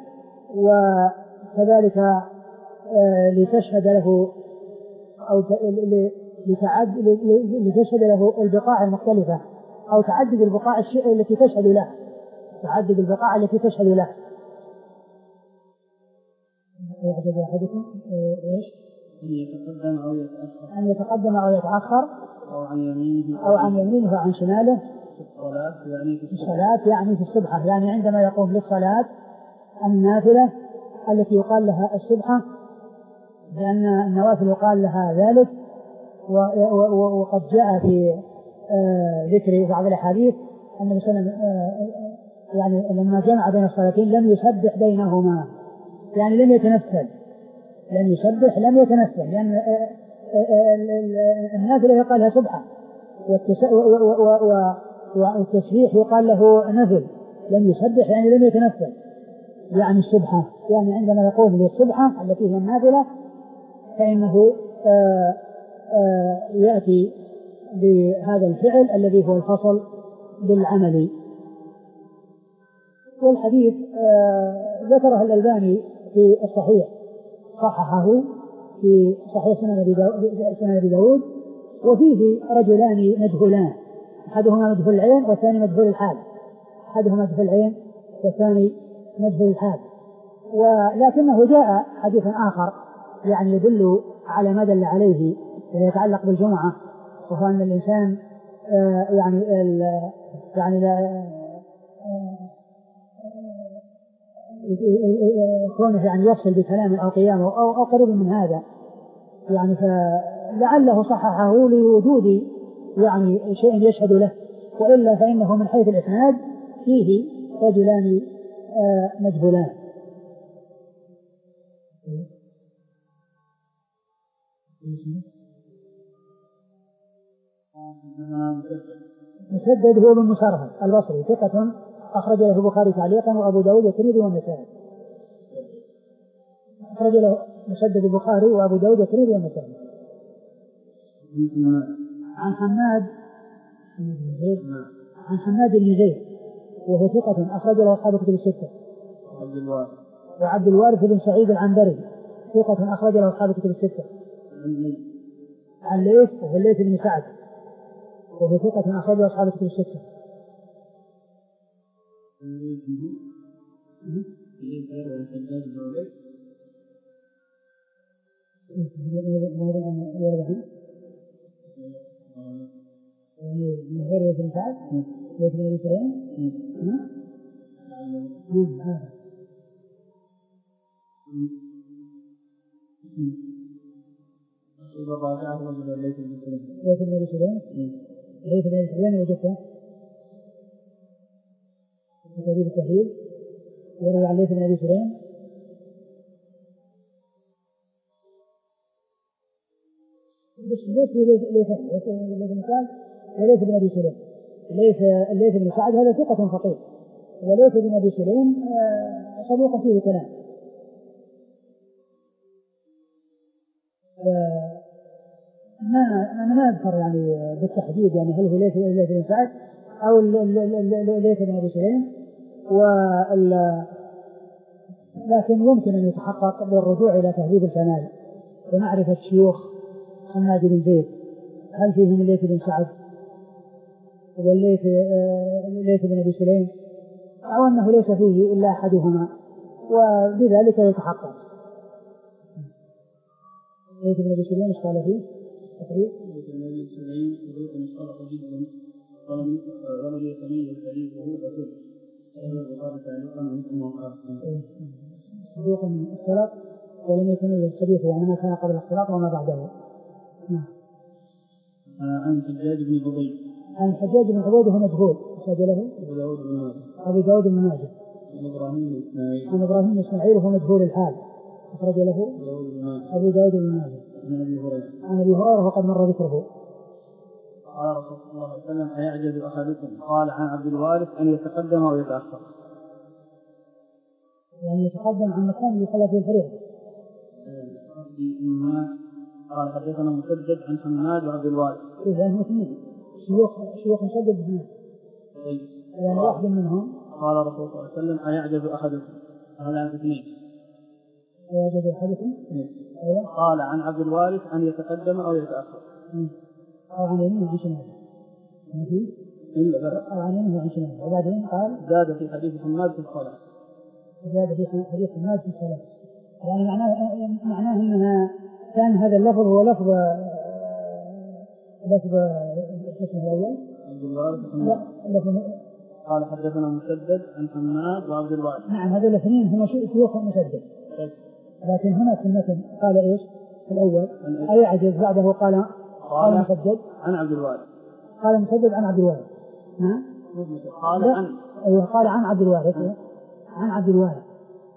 وكذلك آه لتشهد له أو لتعد لتشهد له البقاع المختلفة، أو تعدد البقاع التي تشهد له، تعدد البقاع التي تشهد له. يعجب أحدكم إيش؟ أن يتقدم أو يتأخر، أن يتقدم أو يتأخر، أو عن يمينه أو عن يمينه أو عن شماله في الصلاة، يعني في الصلاة يعني في السبحة، يعني عندما يقوم للصلاة النافلة التي يقال لها السبحة، لأن النوافل يقال لها ذلك. وقد جاء في ذكر بعض الأحاديث أن النبي صلى الله عليه وسلم يعني لما جمع بين الصلاتين لم يسبح بينهما، يعني لم يتنفل، لم يسبح لم يتنفل، لأن النافلة يقال لها سبحة، والتسبيح يقال له نفل. لم يسبح يعني لم يتنفل، يعني السبحة يعني عندما يقوم للسبحة التي هي النافلة فإنه آآ آآ يأتي بهذا الفعل الذي هو الفصل بالعمل. والحديث ذكره الألباني في الصحيح، صححه في صحيح سنن أبي داود، وفيه رجلان مجهولان، أحدهما مجهول العين والثاني مجهول الحال، أحدهما مجهول العين والثاني مجهول الحال. ولكنه جاء حديث آخر يعني يدل على ما دل عليه ويتعلق بالجمعة، وهو أن الإنسان آه يعني يعني لا كونه يعني يفصل بكلام أو قيام أو, أو قريب من هذا، يعني فلعله صححه لوجود يعني شيء يشهد له، وإلا فإنه من حيث الإسناد فيه رجلان آه مجهولان. مسدد هو بن مسرهد البصري ثقة أخرج له البخاري تعليقا وأبو داود والترمذي والنسائي. أخرج له مسدد البخاري وأبو داود والترمذي والنسائي. عن حماد عن حماد بن زيد وهو ثقة أخرج له أصحاب الكتب الستة. وعبد الوارث بن سعيد العنبري ثقة أخرج له أصحاب الكتب الستة. عن ليث وهو الليث بن سعد وهو ثقة أخرج له أصحاب الكتب الستة. من غير ليث بن سعد ليث بن أبي سليم ليث بن أبي سليم ليث بن أبي سليم وجدته في تدريب التحليل يروي عن ليث بن أبي سليم بس ليث ليث ليث بن سعد وليث بن أبي سليم. ليث ليث بن سعد هذا ثقة فقيه، وليث بن أبي سليم صدوق فيه كلام. ما أنا ما أذكر يعني بالتحديد يعني هل هو ليث ليث بن سعد أو ليث بن أبي سليم، وال لكن يمكن أن يتحقق بالرجوع إلى تهذيب الكمال ومعرفة شيوخ حماد بن زيد هل فيه من ليث بن سعد والليث ليث بن أبي سليم أو أنه ليس فيه إلا أحدهما، وبذلك يتحقق. ليث بن أبي سليم ايش قال فيه؟ تقريبا ليث بن أبي سليم صدوق مصطلح جدا ولم ولم يتميز حديثه بكل البخاري تعليقا ومسلم وقال صدوق اختلط ولم يتميز حديثه يعني ما كان قبل الاختلاط وما بعده. عن حجاج بن عبيد عن حجاج بن عبيد هو مجهول أخرج له أبو داود بن ماجه إبراهيم الإسماعيلي عن إبراهيم الإسماعيلي وهو مجهول الحال أخرج له أبو داود بن ماجه عن أبي هريرة عن أبي هريرة وقد مر ذكره. قال رسول الله صلى الله عليه وسلم أيعجز أحدكم قال عن عبد الوارث أن يتقدم أو يتأخر؟ يعني يتقدم عن مكان يصلى فيه الفريضة. قال حدثنا مسدد عن حماد وعبد الوارث. إذا هم اثنين شيوخ شيوخ مسدد اثنين. يعني واحد منهم. قال رسول الله صلى الله عليه وسلم أيعجز أحدكم؟ هذا اثنين. أيعجز أحدكم؟ قال عن عبد الوارث أن يتقدم أو يتأخر. أو عن يمينه وعن شماله. إلا بلى. أو عن يمينه وعن شماله. وبعدين قال زاد في حديث حماد في الصلاة. زاد في حديث حماد في الصلاة. يعني معناه معناه أنها كان هذا اللفظ هو لفظ لفظ الاسم الأول. عبد الوارث. لا لفظ. قال حدثنا مسدد عن حماد وعبد الوارث. نعم هذول الاثنين هم شيوخ مسدد. لكن هنا في المتن قال إيش في الأول أيعجز بعده قال قال مسدد عن عبد الوارث. قال مسدد عن عبد الوارث. ها؟ قال عن أيوه قال عن عبد الوارث عن عبد الوارث.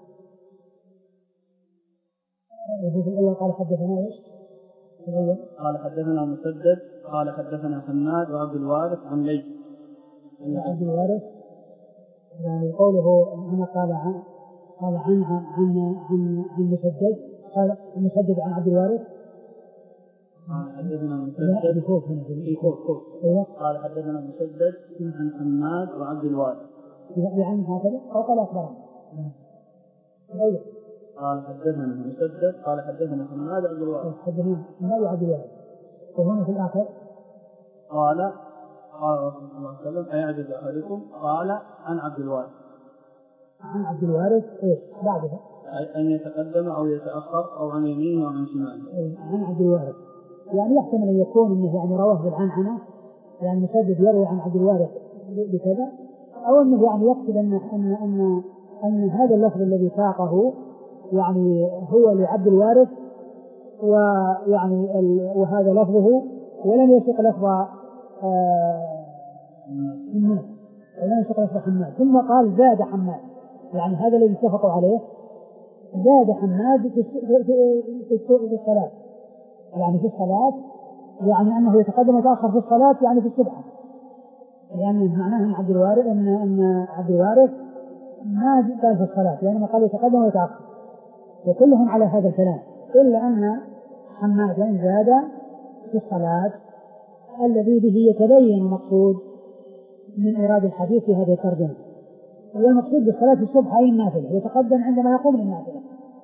في الأول قال حدثنا إيش؟ قال حدثنا مسدد قال حدثنا حماد وعبد الوارث عن ليث. عبد الوارث يعني قوله هنا قال عن قال عن عن عن عن, عن مسدد قال مسدد عن عبد الوارث. حدثنا مسدد في خوف خوف قال حدثنا مسدد عن حماد وعبد الوارث. يعني هكذا أو قال أخبرنا. أيوه. قال حدثنا مسدد قال حدثنا حماد وعبد الوارث. حدثنا حماد وعبد الوارث. وهنا في الآخر قال قال رسول الله صلى الله عليه وسلم أيعجز أحدكم قال عن عبد الوارث. عن عبد الوارث إيه بعدها أن يتقدم أو يتأخر أو عن يمينه أو عن شماله. إيه عن عبد الوارث. يعني يحتمل أن يكون إنه يعني رواه بالعنعنة يعني مسدد يروي عن عبد الوارث بكذا أو أنه يعني يقصد أن أن أن أن هذا اللفظ الذي ساقه يعني هو لعبد الوارث ويعني وهذا لفظه ولم يسق لفظ حماد ولم يسق لفظ حماد ثم قال زاد حماد يعني هذا الذي اتفقوا عليه زاد حماد في في الصلاة يعني في الصلاة يعني أنه يتقدم ويتأخر في الصلاة يعني في السبحة يعني معناه أن عبد الوارث أن أن عبد الوارث ما قال في الصلاة لأنه قال يتقدم ويتأخر وكلهم على هذا الكلام إلا أن حماد زاد في الصلاة الذي به يتبين المقصود من إيراد الحديث في هذه الترجمة والمقصود بالصلاة في الصبح أي النافلة يتقدم عندما يقوم للنافلة.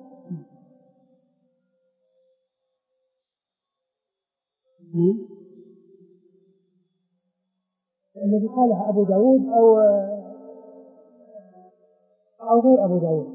الذي قاله أبو داود أو أو غير أبو داود.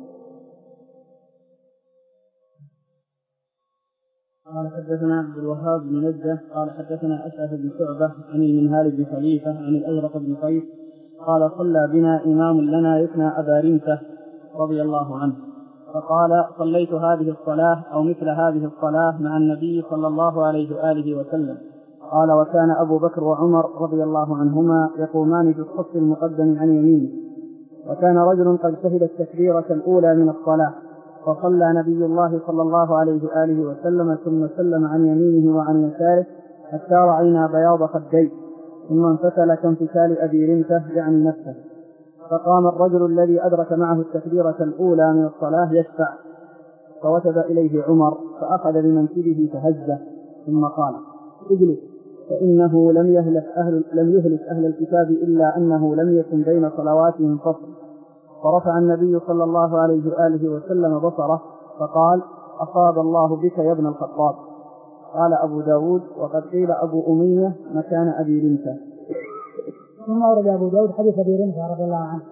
قال حدثنا عبد الوهاب بن نجده قال حدثنا أشعث بن شعبة عن المنهال بن خليفة عن الأزرق بن قيس قال صلى بنا إمام لنا يكنى أبا رمثة رضي الله عنه فقال صليت هذه الصلاة أو مثل هذه الصلاة مع النبي صلى الله عليه وآله وسلم. قال وكان أبو بكر وعمر رضي الله عنهما يقومان في الصف المقدم عن يمينه وكان رجل قد شهد التكبيرة الأولى من الصلاة فصلى نبي الله صلى الله عليه وآله وسلم ثم سلم عن يمينه وعن يساره حتى رأينا بياض خديه ثم انفتل كانفتال أبي رمثة يعني نفسه فقام الرجل الذي أدرك معه التكبيرة الأولى من الصلاة يشفع فوثب إليه عمر فأخذ بمنكبه فهزه ثم قال اجلس فإنه لم يهلك أهل, لم يهلك أهل الكتاب إلا أنه لم يكن بين صلواتهم فصل. فرفع النبي صلى الله عليه وآله وسلم بصره فقال أصاب الله بك يا ابن الخطاب. قال أبو داود وقد قيل أبو أمية مكان أبي رمثة. ثم أورد أبو داود حديث أبي رمثة رضي الله عنه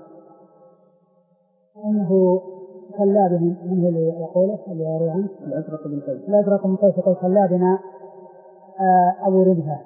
أنه صلى بهم منه اللي يقوله اللي يروي عنه الأزرق بن قيس الأزرق بن قيس يقول صلى بنا أبو رمثة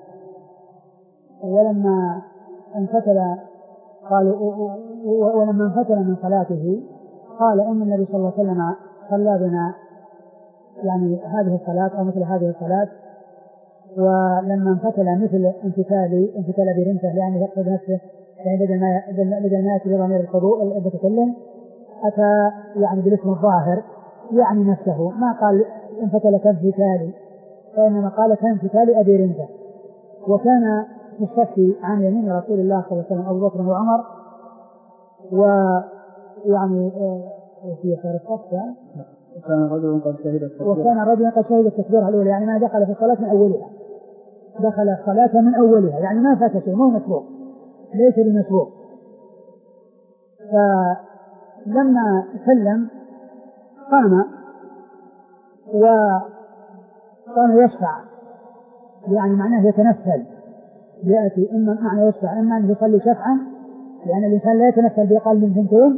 ولما انفتل قالوا ولما انفتل من صلاته قال إن النبي صلى الله عليه وسلم صلى بنا يعني هذه الصلاة أو مثل هذه الصلاة ولما انفتل مثل انفتال انفتال برمثة يعني يقصد نفسه يعني بدل ما بدل ما يأتي بضمير الحضور المتكلم أتى يعني بالاسم الظاهر يعني نفسه، ما قال انفتل كانفتالي، فإنما قال كانفتالي أبي رنزة. وكان في الصف عن يمين رسول الله صلى الله عليه وسلم أبو بكر وعمر، ويعني في يسار الصف وكان رجل قد شهد التكبير وكان رجل قد شهد التكبير الأولى، يعني ما دخل في الصلاة من أولها، دخل الصلاة من أولها، يعني ما فات شيء، مو مسبوق، ليس بمسبوق. فلما سلم قام وقام يشفع، يعني معناه يتنفل، يأتي إما معنى يشفع إما أن يصلي شفعا، لأن الإنسان لا يتنفل بأقل من ثنتين،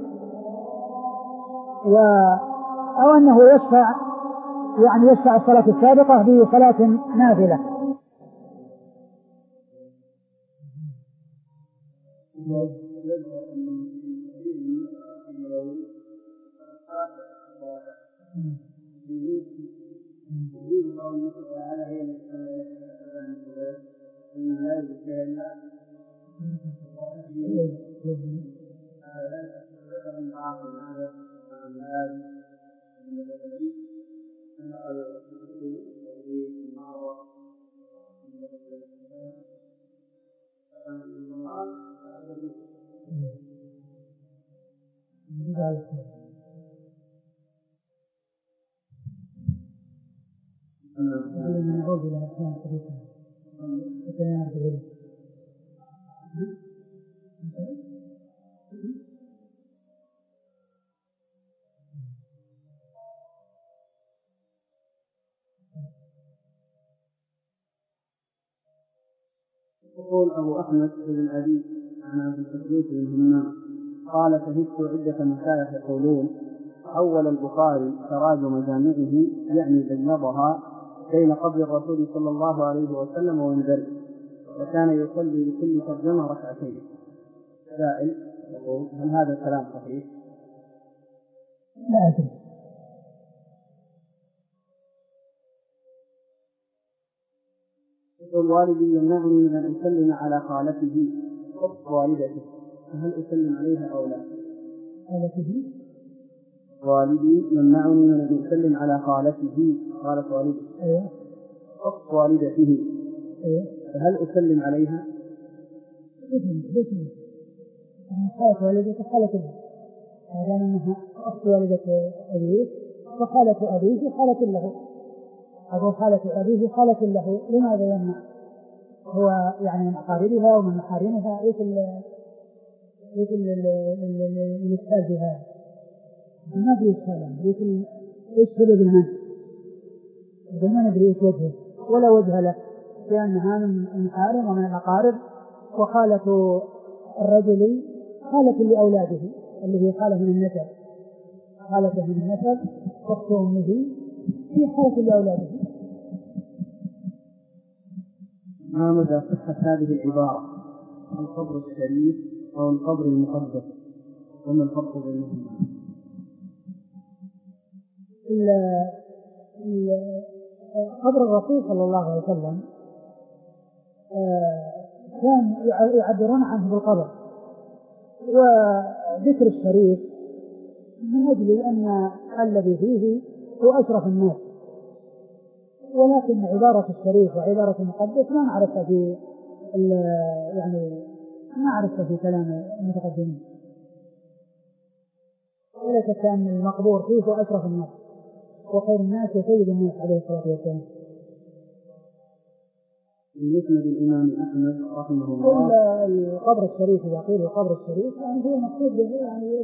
و أو أنه يشفع يعني يشفع الصلاة السابقة بصلاة نافلة. يقول أبو أحمد بن أبي عن أبي الحديث بن همام قال شهدت عدة مشايخ يقولون أول البخاري تراجم جامعه يعني بيضها بين قبر الرسول صلى الله عليه وسلم ومنزله، وكان يصلي لكل ترجمة ركعتين. سائل يقول هل هذا الكلام صحيح؟ لا أدري. يقول والدي يمنعني من أن أسلم على خالته أخت والدته، فهل أسلم عليها أو لا؟ خالته؟ والدي يمنعني من أن أسلم على خالته، خالة والدته أيوه أخت والدته، أيوه فهل أسلم عليها؟ ليش ليش خالة والدته خالته، هذا أنها أخت والدة أبيه، وخالة أبيه خالة له، أبو خالة أبيه خالة له، لماذا يمنع؟ هو يعني من أقاربها ومن محارمها، إيش ال إيش ال الإشكال في هذا؟ ما في إشكال، إيش ال إيش سبب المنع؟ ما ندري إيش وجهه ولا وجه له، لأنها من المحارم ومن الأقارب، وخالة الرجل خالة لأولاده اللي هي خالة من النسب، خالة من النسب، أخت أمه هي خالة لأولاده. ما مدى صحة هذه العبارة؟ القبر الشريف أو القبر المقدس؟ وما الفرق بينهما؟ قبر الرسول صلى الله عليه وسلم كان يعبرون عنه بالقبر، وذكر الشريف من أجل أن الذي فيه هو أشرف الناس، ولكن عبارة الشريف وعبارة المقدس ما نعرفها في يعني ما نعرفها في كلام المتقدمين، وليس كأن المقبور فيه هو أشرف الناس وخير الناس وسيد الناس عليه الصلاة والسلام. بالنسبة للإمام أحمد رحمه الله القبر الشريف إذا قيل القبر الشريف يعني هو مقصود به يعني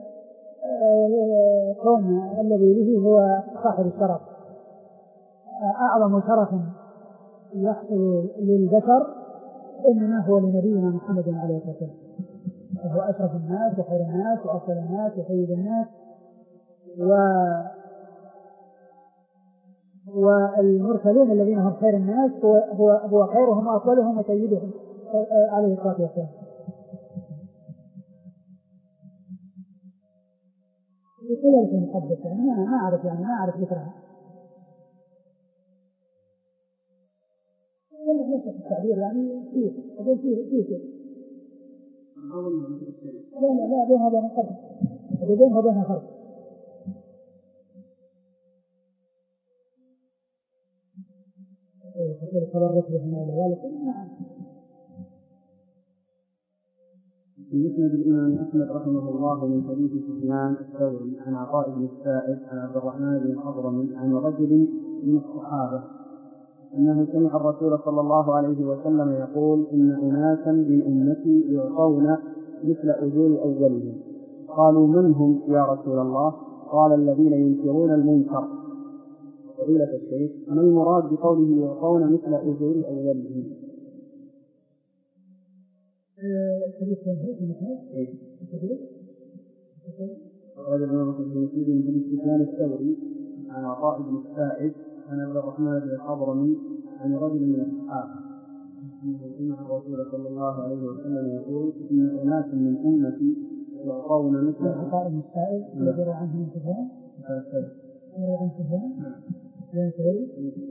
كون الذي به هو صاحب الشرف، أعظم شرف يحصل للبشر إنما هو لنبينا محمد عليه الصلاة والسلام، وهو أشرف الناس وخير الناس وأفضل الناس وسيد الناس، و والمرسلون الذين هم خير الناس هو هو هو خيرهم وأفضلهم وسيدهم عليه الصلاة والسلام. بكل شيء مقدس يعني ما ما أعرف يعني ما أعرف ذكرها. ولا ليش التعبير يعني فيه أقول فيه فيه لا لا لا بين هذا نقدر بدون هذا فرق. في مسند الإمام أحمد رحمه الله من حديث سفيان الثوري عن عطاء بن السائب عن عبد الرحمن بن الحضرمي عن رجل من الصحابة أنه سمع الرسول صلى الله عليه وسلم يقول إن أناسا من أمتي يعطون مثل أجور أولهم. قالوا من هم يا رسول الله؟ قال الذين ينكرون المنكر. فضيلة الشيخ ما المراد بقوله يعطون مثل أجور أولهم؟ أخرج الإمام مسلم من حديث سفيان الثوري عن عطاء بن السائب عن عبد الرحمن بن الحضرمي عن رجل من الصحابة أن الرسول صلى الله عليه وسلم يقول إن أناس من أمتي يعطون مثل عطاء بن السائب يدري عنه من سفيان يدري عن سفيان سفيان الثوري.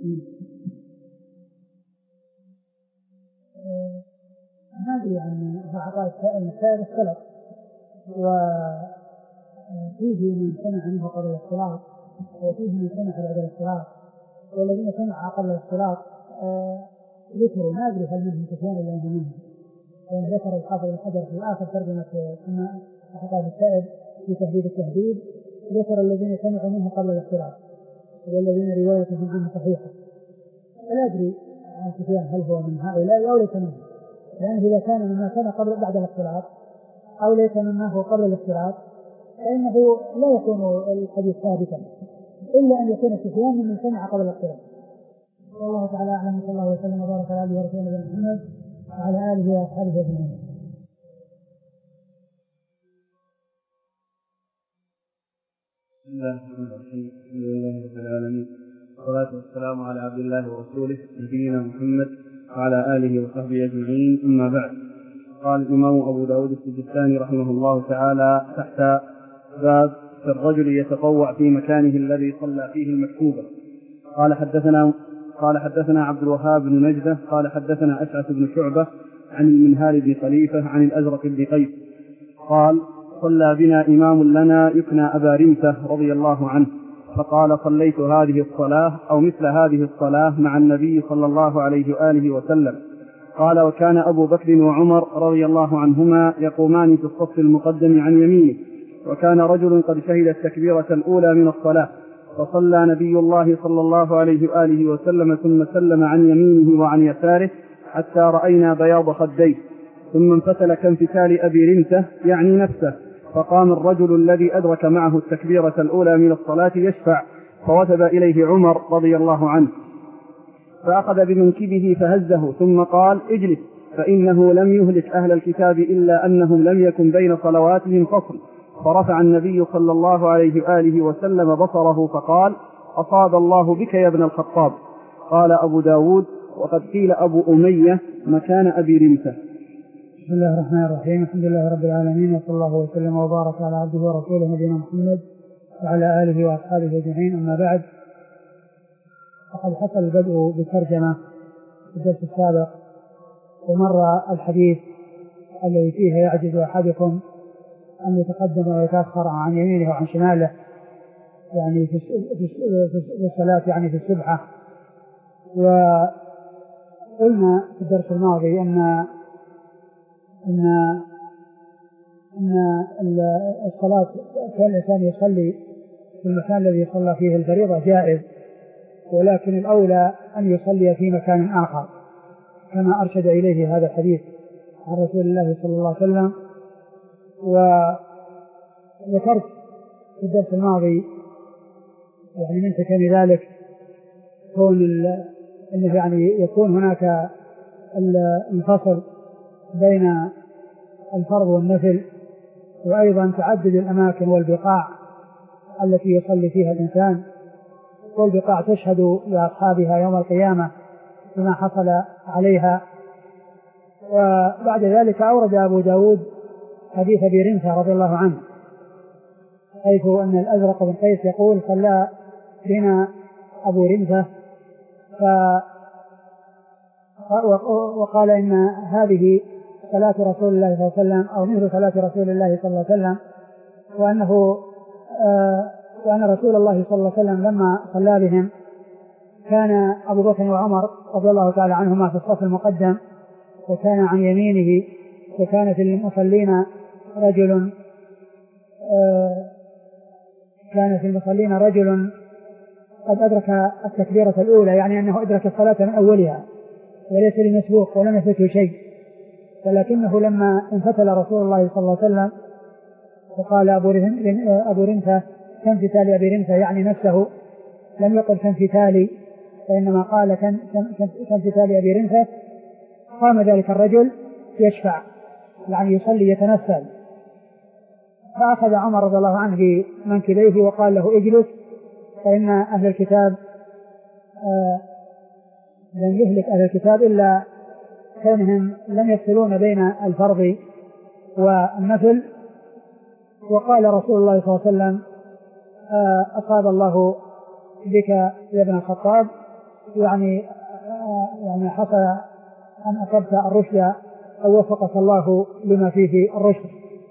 ما أدري عن عطاء السائب السائب السلف، وفيه من سمع منه قبل الاختلاط وفيه من سمع بعد الاختلاط، والذين سمع قبل الاختلاط ذكروا ما أدري هل منهم سفيان ولا منهم، لأن ذكر الحافظ بن حجر في آخر ترجمة عطاء السائب في تهذيب التهذيب ذكر الذين سمعوا منه قبل الاختلاط والذين روايتهم عنه صحيحة. لا أدري عن سفيان هل هو من هؤلاء أو ليس منهم، لأنه إذا كان مما كان قبل بعد الاختلاط أو ليس مما هو قبل الاختلاط فإنه لا يكون الحديث ثابتا إلا أن يكون سفيان من سمع قبل الاختلاط. والله تعالى أعلم. صلى الله وسلم وبارك على عبده ورسوله محمد وعلى آله وأصحابه أجمعين. بسم الله الرحمن الرحيم. الحمد لله رب العالمين والصلاة والسلام على عبد الله ورسوله نبينا محمد وعلى آله وصحبه أجمعين. أما بعد، قال الإمام أبو داود السجستاني رحمه الله تعالى تحت باب في الرجل يتطوع في مكانه الذي صلى فيه المكتوبة. قال حدثنا قال حدثنا عبد الوهاب بن نجدة قال حدثنا أشعث بن شعبة عن المنهال بن خليفة عن الأزرق بن قيس قال صلى بنا إمام لنا يكنى أبا رمثة رضي الله عنه، فقال صليت هذه الصلاة أو مثل هذه الصلاة مع النبي صلى الله عليه وآله وسلم. قال وكان أبو بكر وعمر رضي الله عنهما يقومان في الصف المقدم عن يمينه، وكان رجل قد شهد التكبيرة الأولى من الصلاة، فصلى نبي الله صلى الله عليه وآله وسلم ثم سلم عن يمينه وعن يساره حتى رأينا بياض خديه، ثم انفتل كانفتال أبي رمثة يعني نفسه، فقام الرجل الذي أدرك معه التكبيرة الأولى من الصلاة يشفع، فوثب إليه عمر رضي الله عنه فأخذ بمنكبه فهزه ثم قال اجلس، فإنه لم يهلك أهل الكتاب إلا أنهم لم يكن بين صلواتهم فصل. فرفع النبي صلى الله عليه وآله وسلم بصره فقال أصاب الله بك يا ابن الخطاب. قال أبو داود وقد قيل أبو أمية مكان أبي رمثة. بسم الله الرحمن الرحيم. الحمد لله رب العالمين، وصلى الله وسلم وبارك على عبده ورسوله نبينا محمد وعلى آله وأصحابه أجمعين. أما بعد، فقد حصل البدء بالترجمة في الدرس السابق، ومر الحديث الذي فيه يعجز أحدكم أن يتقدم ويتأخر عن يمينه وعن شماله، يعني في الصلاة يعني في السبحة. وقلنا في الدرس الماضي أن أن أن الصلاة كان الإنسان يصلي في المكان الذي صلى فيه الفريضة جائز، ولكن الأولى أن يصلي في مكان آخر كما أرشد إليه هذا الحديث عن رسول الله صلى الله عليه وسلم. وذكرت في الدرس الماضي يعني من تكن ذلك كون أنه يعني يكون هناك الفصل بين الفرض والنفل، وأيضا تعدد الأماكن والبقاع التي يصلي فيها الإنسان، والبقاع تشهد لأصحابها يوم القيامة بما حصل عليها. وبعد ذلك أورد أبو داود حديث أبي رمثة رضي الله عنه، حيث أن الأزرق بن قيس يقول صلى بنا أبو رمثة ف... وقال إن هذه صلاة رسول الله صلى الله عليه وسلم أو مثل صلاة رسول الله صلى الله عليه وسلم، وأنه آه وأن رسول الله صلى الله عليه وسلم لما صلى بهم كان أبو بكر وعمر رضي الله تعالى عنهما في الصف المقدم، وكان عن يمينه، وكان في المصلين رجل آه كان في المصلين رجل قد أدرك التكبيرة الأولى، يعني أنه أدرك الصلاة من أولها وليس لمسبوق ولم يفته شيء، ولكنه لما انفتل رسول الله صلى الله عليه وسلم وقال أبو رمثة كانفتال أبي رمثة يعني نفسه، لم يقل كانفتالي وإنما قال كانفتال أبي رمثة، قام ذلك الرجل يشفع يعني يصلي يتنفل، فأخذ عمر رضي الله عنه بمنكبيه وقال له اجلس، فإن أهل الكتاب آه لم يهلك أهل الكتاب إلا كونهم لم يفصلون بين الفرض والنفل. وقال رسول الله صلى الله عليه وسلم آه أصاب الله بك يا ابن الخطاب، يعني آه يعني حصل أن أصبت الرشد أو وفقك الله لما فيه الرشد.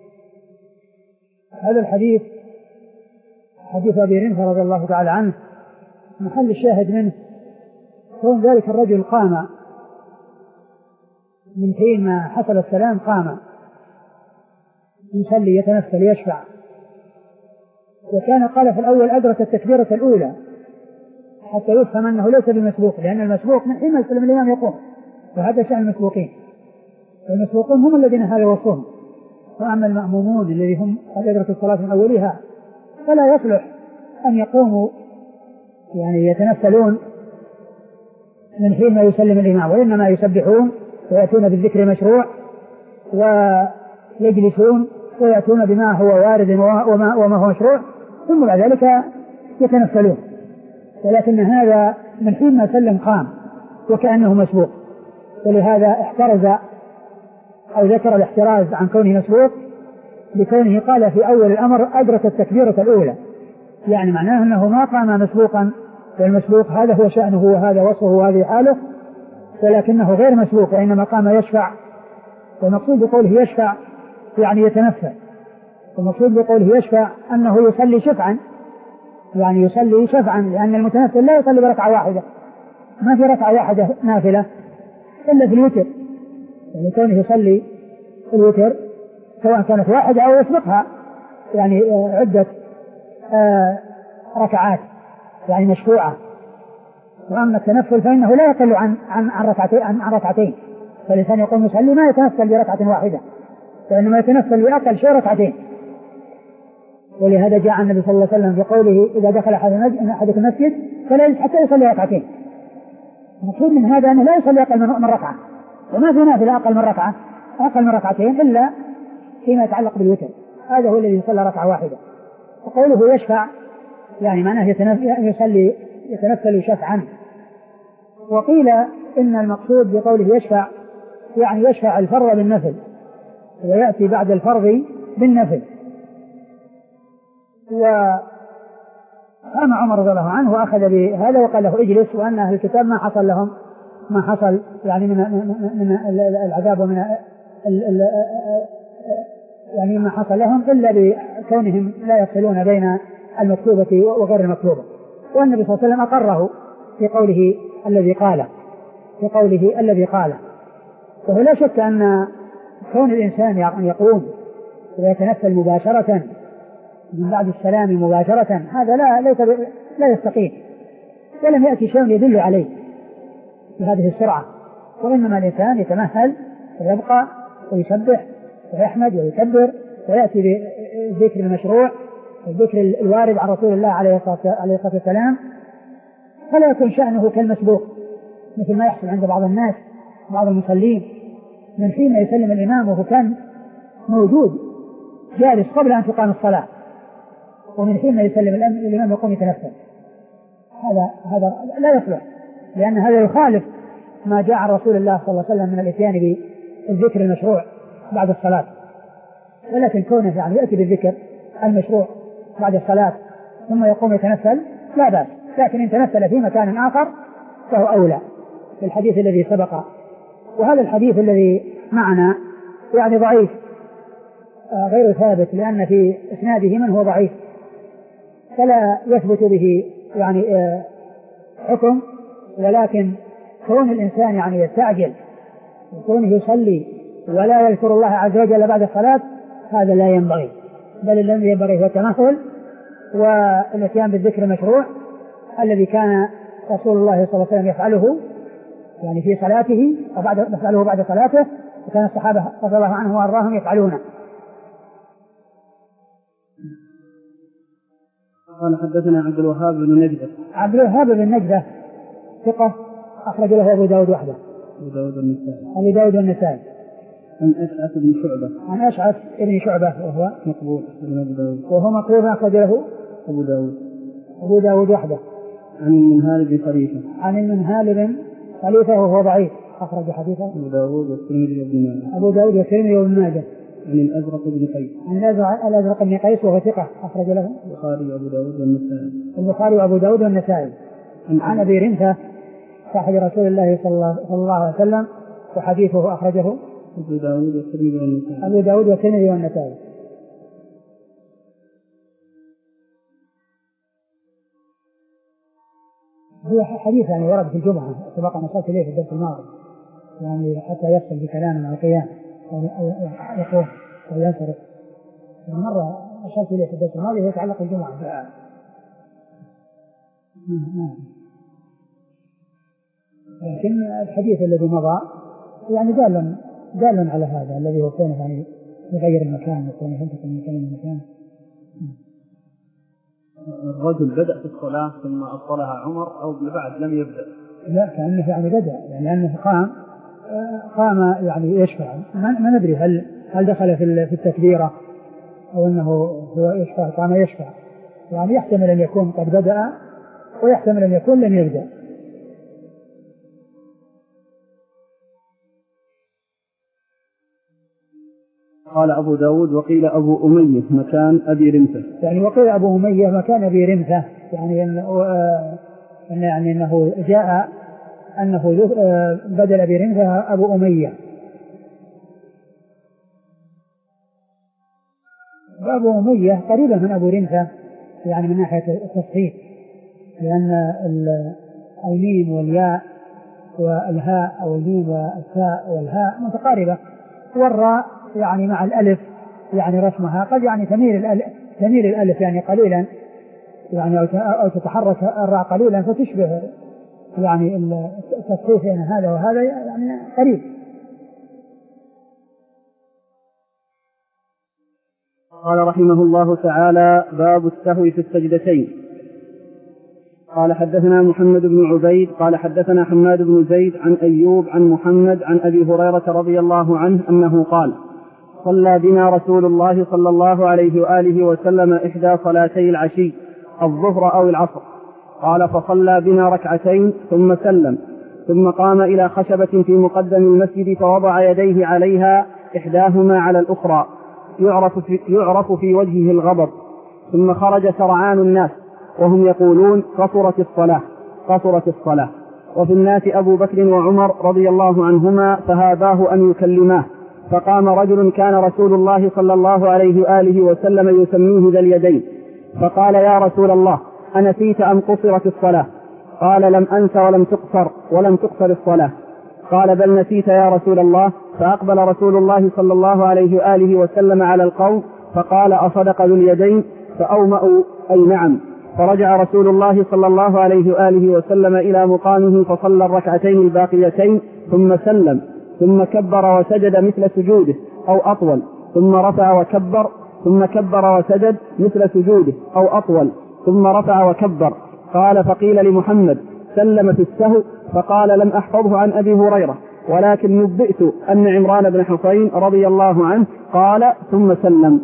هذا الحديث حديث أبي رمثة رضي الله تعالى عنه محل الشاهد منه كون ذلك الرجل قام من حين ما حصل السلام، قام يصلي يتنفل يشفع، وكان قال في الأول أدرك التكبيرة الأولى حتى يفهم أنه ليس بمسبوق، لأن المسبوق من حين يسلم الإمام يقوم، وهذا شأن المسبوقين، والمسبوقون هم الذين هذا وصفهم، وأما المأمومون الذي هم قد أدركوا الصلاة من أولها فلا يصلح أن يقوموا يعني يتنفلون من حين ما يسلم الإمام، وإنما يسبحون ويأتون بالذكر المشروع ويجلسون ويأتون بما هو وارد وما, وما هو مشروع، ثم بعد ذلك يتنفلون. ولكن هذا من حين ما سلم قام وكأنه مسبوق، ولهذا احترز أو ذكر الاحتراز عن كونه مسبوق بكونه قال في أول الأمر أدرك التكبيرة الأولى، يعني معناه أنه ما قام مسبوقا، والمسبوق هذا هو شأنه وهذا وصفه وهذه حاله، ولكنه غير مسبوق وإنما قام يشفع. والمقصود بقوله يشفع يعني يتنفل، والمقصود بقوله يشفع أنه يصلي شفعا، يعني يصلي شفعا، لأن المتنفل لا يصلي بركعة واحدة، ما في ركعة واحدة نافلة إلا في الوتر، يعني كونه يصلي الوتر سواء كانت واحدة أو يسبقها يعني عدة آه ركعات يعني مشفوعة. وأما التنفل فإنه لا يقل عن عن عن ركعتين عن, عن ركعتين، فالإنسان يقوم يصلي ما يتنفل بركعة واحدة، وإنما يتنفل بأقل شيء ركعتين. ولهذا جاء النبي صلى الله عليه وسلم في قوله إذا دخل أحدكم المسجد فلا يجلس حتى يصلي ركعتين. المقصود من هذا أنه لا يصلي أقل من ركعة، وما في نافلة أقل من ركعة أقل من ركعتين إلا فيما يتعلق بالوتر، هذا هو الذي يصلي ركعة واحدة. وقوله يشفع يعني معناه يصلي يتنفل شفعا. وقيل إن المقصود بقوله يشفع يعني يشفع الفرض بالنفل، ويأتي بعد الفرض بالنفل. وقام عمر رضي الله عنه وأخذ بهذا وقال له اجلس، وأن أهل الكتاب ما حصل لهم ما حصل يعني من من العذاب ومن يعني ما حصل لهم إلا بكونهم لا يصلون بين المكتوبة وغير المكتوبة. والنبي صلى الله عليه وسلم أقره في قوله الذي قاله في قوله الذي قاله وهو لا شك أن كون الإنسان يقوم ويتنفل مباشرة من بعد السلام مباشرة هذا لا ليس لا يستقيم، ولم يأتي شيء يدل عليه بهذه السرعة، وإنما الإنسان يتمهل ويبقى ويسبح ويحمد ويكبر ويأتي بالذكر المشروع الذكر الوارد عن رسول الله عليه الصلاة والسلام، فلا يكون شأنه كالمسبوق مثل ما يحصل عند بعض الناس بعض المصلين من حين يسلم الإمام وهو كان موجود جالس قبل أن تقام الصلاة، ومن حين يسلم الإمام يقوم يتنفل. هذا هذا لا يصلح، لأن هذا يخالف ما جاء عن رسول الله صلى الله عليه وسلم من الإتيان بالذكر المشروع بعد الصلاة. ولكن كونه يعني يأتي بالذكر المشروع بعد الصلاة ثم يقوم يتنفل لا بأس، لكن إن تنفل في مكان آخر فهو أولى في الحديث الذي سبق. وهذا الحديث الذي معنا يعني ضعيف غير ثابت، لأن في إسناده من هو ضعيف فلا يثبت به يعني حكم، ولكن كون الإنسان يعني يستعجل وكونه يصلي ولا يذكر الله عز وجل بعد الصلاة هذا لا ينبغي، بل الذي ينبغي هو التمهل والاتيان بالذكر المشروع الذي كان رسول الله صلى الله عليه وسلم يفعله يعني في صلاته وبعد يفعله بعد صلاته، وكان الصحابة رضي الله عنهم وأرضاهم يفعلونه. قال حدثنا عبد الوهاب بن نجدة. عبد الوهاب بن نجدة ثقة أخرج له أبو داود وحده. أبو داود والنسائي. أبو داود والنسائي. عن أشعث بن شعبة. عن أشعث بن شعبة وهو مقبول من أبو داود. وهو مقبول أخرج له أبو داود. أبو داود وحده. عن المنهال بن خليفة. عن المنهال بن خليفة وهو ضعيف أخرج حديثه أبو داود والترمذي وابن ماجه. أبو داود والترمذي وابن ماجه. عن الأزرق بن قيس. عن الأزرق بن قيس وهو ثقة أخرج له البخاري وأبو داود والنسائي. البخاري وأبو داود والنسائي. عن أبي رمثة صاحب رسول الله صلى الله عليه وسلم وحديثه أخرجه أبو داود والترمذي والنسائي. أبو داود والترمذي والنسائي. هو حديث يعني ورد في الجمعة سبق أن أشرت إليه في الدرس الماضي، يعني حتى يفصل بكلام مع القيام أو يقوم أو ينصرف. مرة أشرت إليه في الدرس الماضي هو يتعلق بالجمعة. لكن الحديث الذي مضى يعني دال دال على هذا الذي هو كونه يعني يغير المكان وكونه ينتقل من مكان إلى مكان. الرجل بدأ في الصلاة ثم أصلها عمر أو بعد لم يبدأ؟ لا كأنه يعني بدأ، يعني أنه قام قام يعني يشفع، ما ندري هل هل دخل في في التكبيرة أو أنه هو يشفع قام يشفع، يعني يحتمل أن يكون قد بدأ ويحتمل أن يكون لم يبدأ. قال أبو داود وقيل أبو أمية مكان أبي رمثة. يعني وقيل أبو أمية مكان أبي رمثة، يعني أنه, يعني أنه جاء أنه بدل أبي رمثة أبو أمية. أبو أمية قريبة من أبو رمثة يعني من ناحية التصحيح، لأن الميم والياء والهاء أو الميم والثاء والهاء متقاربة، والراء يعني مع الألف يعني رسمها قد يعني تميل الألف, تميل الألف يعني قليلا يعني أو تتحرك الراء قليلا فتشبه يعني التصحيح بين هذا وهذا يعني قريب. قال رحمه الله تعالى: باب السهو في السجدتين. قال حدثنا محمد بن عبيد قال حدثنا حماد بن زيد عن أيوب عن محمد عن أبي هريرة رضي الله عنه أنه قال: صلى بنا رسول الله صلى الله عليه وآله وسلم إحدى صلاتي العشي الظهر أو العصر. قال: فصلى بنا ركعتين ثم سلم، ثم قام إلى خشبة في مقدم المسجد فوضع يديه عليها إحداهما على الأخرى يعرف في, يعرف في وجهه الغضب، ثم خرج سرعان الناس وهم يقولون: قصرت الصلاة قصرت الصلاة. وفي الناس أبو بكر وعمر رضي الله عنهما فهاباه أن يكلماه، فقام رجل كان رسول الله صلى الله عليه وآله وسلم يسميه ذا اليدين، فقال: يا رسول الله، أنسيت أم قصرت الصلاة؟ قال: لم أنس ولم تقصر ولم تقصر الصلاة. قال: بل نسيت يا رسول الله. فأقبل رسول الله صلى الله عليه وآله وسلم على القوم فقال: أصدق ذو اليدين؟ فأومأوا أي نعم. فرجع رسول الله صلى الله عليه وآله وسلم إلى مقامه فصلى الركعتين الباقيتين ثم سلم، ثم كبر وسجد مثل سجوده أو أطول، ثم رفع وكبر، ثم كبر وسجد مثل سجوده أو أطول، ثم رفع وكبر. قال: فقيل لمحمد: سلم في السهو؟ فقال: لم أحفظه عن أبي هريرة، ولكن نبئت أن عمران بن حصين رضي الله عنه قال: ثم سلم.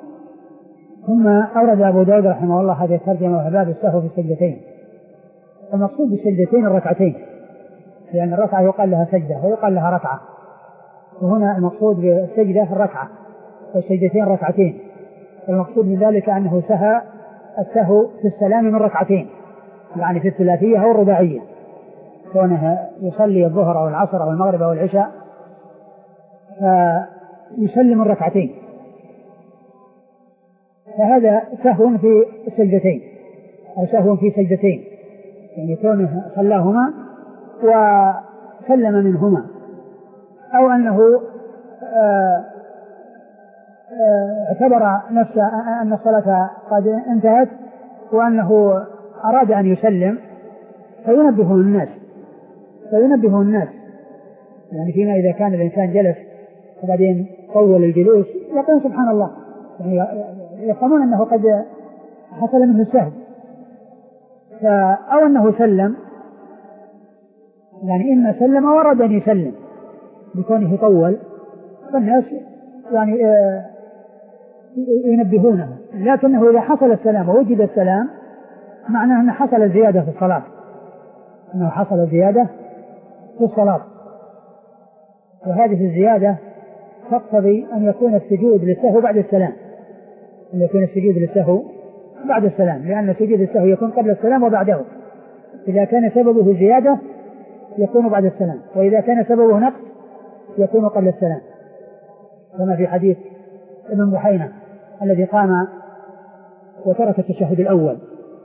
ثم أورد أبو داود رحمه الله هذه الترجمة وباب السهو في السجدتين. المقصود بالسجدتين الركعتين، لأن الركعة يقال لها سجدة ويقال لها ركعة، وهنا المقصود بالسجدة الركعة والسجدتين ركعتين. المقصود من ذلك أنه سهى السهو في السلام من ركعتين، يعني في الثلاثية أو الرباعية، كونه يصلي الظهر أو العصر أو المغرب أو العشاء فيسلم الركعتين، فهذا سهو في السجدتين أو سهو في سجدتين، يعني كونه صلاهما وسلم منهما، أو أنه آه اعتبر نفسه أن الصلاة قد انتهت وأنه أراد أن يسلم فينبه الناس فينبه الناس يعني فيما إذا كان الإنسان جلس وبعدين طول الجلوس يقول سبحان الله، يعني يفهمون أنه قد حصل منه السهو، أو أنه سلم، يعني إما سلم أو أراد أن يسلم بكونه طول، فالناس يعني ينبهونه. لكنه إذا حصل السلام ووجد السلام معناه أنه حصل زيادة في الصلاة، أنه حصل زيادة في الصلاة، وهذه الزيادة تقتضي أن يكون السجود للسهو بعد السلام، أن يكون السجود للسهو بعد السلام، لأن سجود السهو يكون قبل السلام وبعده. إذا كان سببه زيادة يكون بعد السلام، وإذا كان سببه نقص يكون قبل السلام، كما في حديث ابن بحينة الذي قام وترك التشهد الأول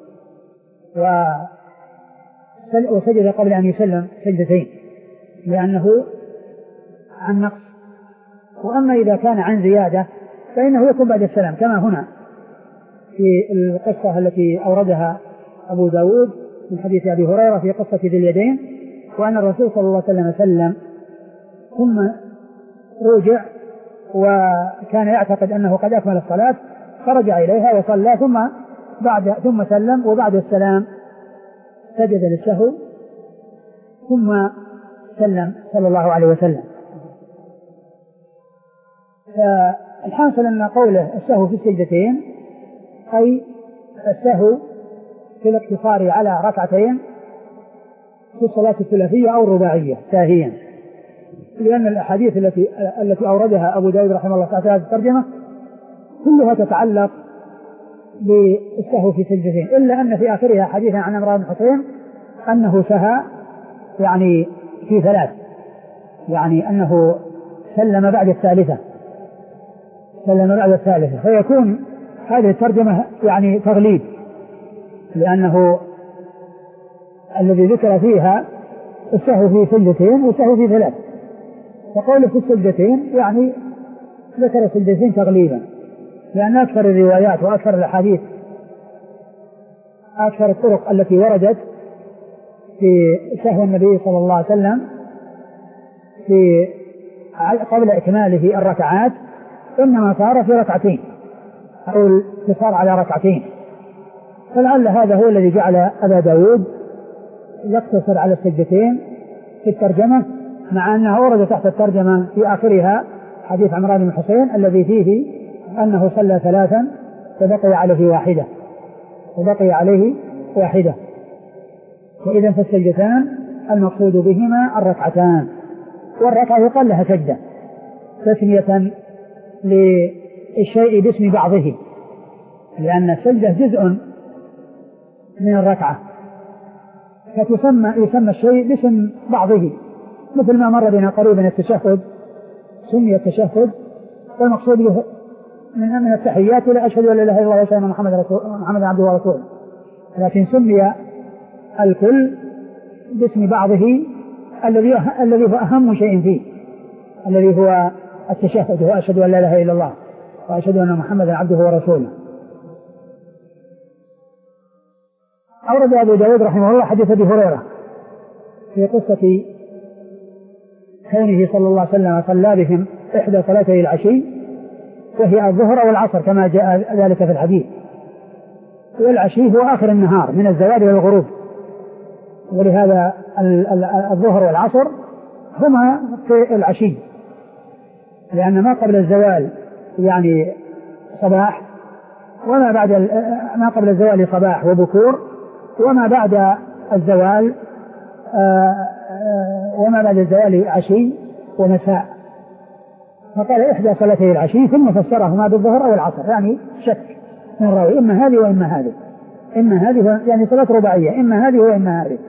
وسجد قبل أن يسلم سجدتين لأنه عن نقص. وأما إذا كان عن زيادة فإنه يكون بعد السلام، كما هنا في القصة التي أوردها أبو داود من حديث أبي هريرة في قصة ذي اليدين، وأن الرسول صلى الله عليه وسلم سلم ثم رجع وكان يعتقد أنه قد أكمل الصلاة فرجع إليها وصلى ثم بعد ثم سلم، وبعد السلام سجد للسهو ثم سلم صلى الله عليه وسلم. فالحاصل أن قوله السهو في السجدتين أي السهو في الاقتصار على ركعتين في الصلاة الثلاثية أو الرباعية ساهيا، لأن الأحاديث التي التي أوردها أبو داود رحمه الله تعالى في الترجمة كلها تتعلق بالسهو في سجدتين، إلا أن في آخرها حديثا عن عمران بن حسين أنه سهى يعني في ثلاث، يعني أنه سلم بعد الثالثة سلم بعد الثالثة فيكون هذه الترجمة يعني تغليب، لأنه الذي ذكر فيها السهو في سجدتين والسهو في ثلاث، فقوله في السجدتين يعني ذكر السجدتين تغليبا، لأن أكثر الروايات وأكثر الأحاديث أكثر الطرق التي وردت في سهو النبي صلى الله عليه وسلم في قبل إكماله الركعات إنما صار في ركعتين أو الاقتصار على ركعتين، فلعل هذا هو الذي جعل أبا داود يقتصر على السجدتين في الترجمة، مع أنها ورد تحت الترجمة في آخرها حديث عمران بن حسين الذي فيه أنه صلى ثلاثا فبقي عليه واحدة وبقي عليه واحدة وإذا فالسجدتان المقصود بهما الركعتان، والركعة يقال لها سجدة تسمية للشيء باسم بعضه، لأن السجدة جزء من الركعة فتسمى يسمى الشيء باسم بعضه، مثل ما مر بنا قريبا التشهد سمي التشهد والمقصود به من من التحيات لا أشهد أن لا إله إلا الله وأشهد أن محمدا محمد عبده ورسوله، لكن سمي الكل باسم بعضه الذي الذي هو أهم شيء فيه، الذي هو التشهد، هو أشهد أن لا إله إلا الله وأشهد أن محمدا عبده ورسوله. أورد أبو داود رحمه الله حديث أبي هريرة في قصة كونه صلى الله عليه وسلم صلى بهم إحدى صلاتي العشي وهي الظهر والعصر كما جاء ذلك في الحديث، والعشي هو آخر النهار من الزوال إلى الغروب، ولهذا الظهر والعصر هما في العشي، لأن ما قبل الزوال يعني صباح وما بعد ما قبل الزوال صباح وبكور، وما بعد الزوال وما بعد الزوال عشي ومساء، فقال إحدى صلاتي العشي ثم فسرهما بالظهر أو العصر، يعني شك من راوي إما هذه وإما هذه، إما هذه يعني صلاة رباعية إما هذه وإما هذه.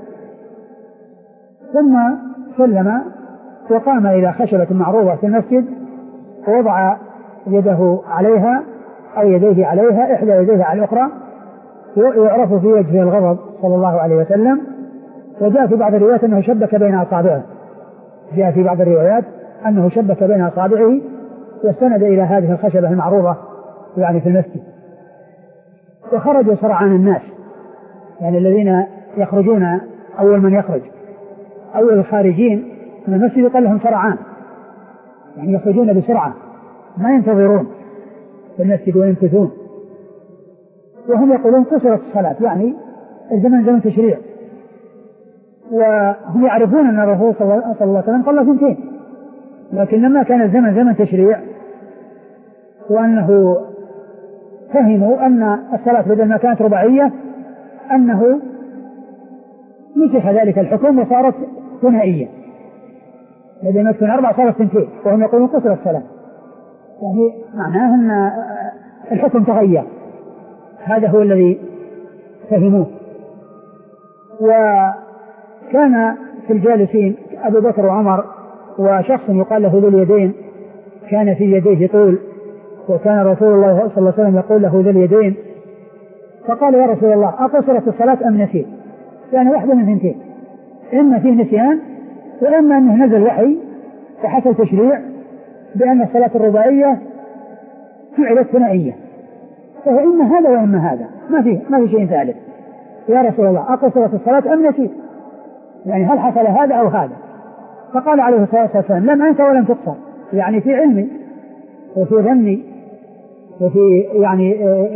ثم سلم وقام إلى خشبة معروضة في المسجد ووضع يده عليها أو يديه عليها إحدى يديه على الأخرى، يعرف في وجهه الغضب صلى الله عليه وسلم. وجاء في بعض الروايات أنه شبك بين أصابعه، جاء في بعض الروايات أنه شبك بين أصابعه واستند إلى هذه الخشبة المعروضة يعني في المسجد. وخرجوا سرعان الناس، يعني الذين يخرجون أول من يخرج أول الخارجين من المسجد قال لهم سرعان، يعني يخرجون بسرعة ما ينتظرون في المسجد وينتثون، وهم يقولون قصرت الصلاة، يعني الزمن زمن تشريع، وهم يعرفون أن الرسول صلى الله عليه وسلم صلى ثنتين، لكن لما كان الزمن زمن تشريع وأنه فهموا أن الصلاة بدل ما كانت رباعية أنه نسخ ذلك الحكم وصارت ثنائية، بدل ما تكون أربع صارت ثنتين، وهم يقولون قصر الصلاة، يعني معناه أن الحكم تغير. هذا هو الذي فهموه. وكان في الجالسين أبو بكر وعمر وشخص يقال له ذو اليدين، كان في يديه طول، وكان رسول الله صلى الله عليه وسلم يقول له ذو اليدين، فقال يا رسول الله أقصرت الصلاة أم نسيت؟ يعني واحدة من ثنتين، إما فيه نسيان وإما أنه نزل وحي وحصل تشريع بأن الصلاة الرباعية فعلت ثنائية، فهو إما هذا وإما هذا، ما في ما في شيء ثالث. يا رسول الله أقصرت الصلاة أم نسيت؟ يعني هل حصل هذا أو هذا؟ فقال عليه الصلاة والسلام لم أنت ولم تقصر، يعني في علمي وفي ظني وفي يعني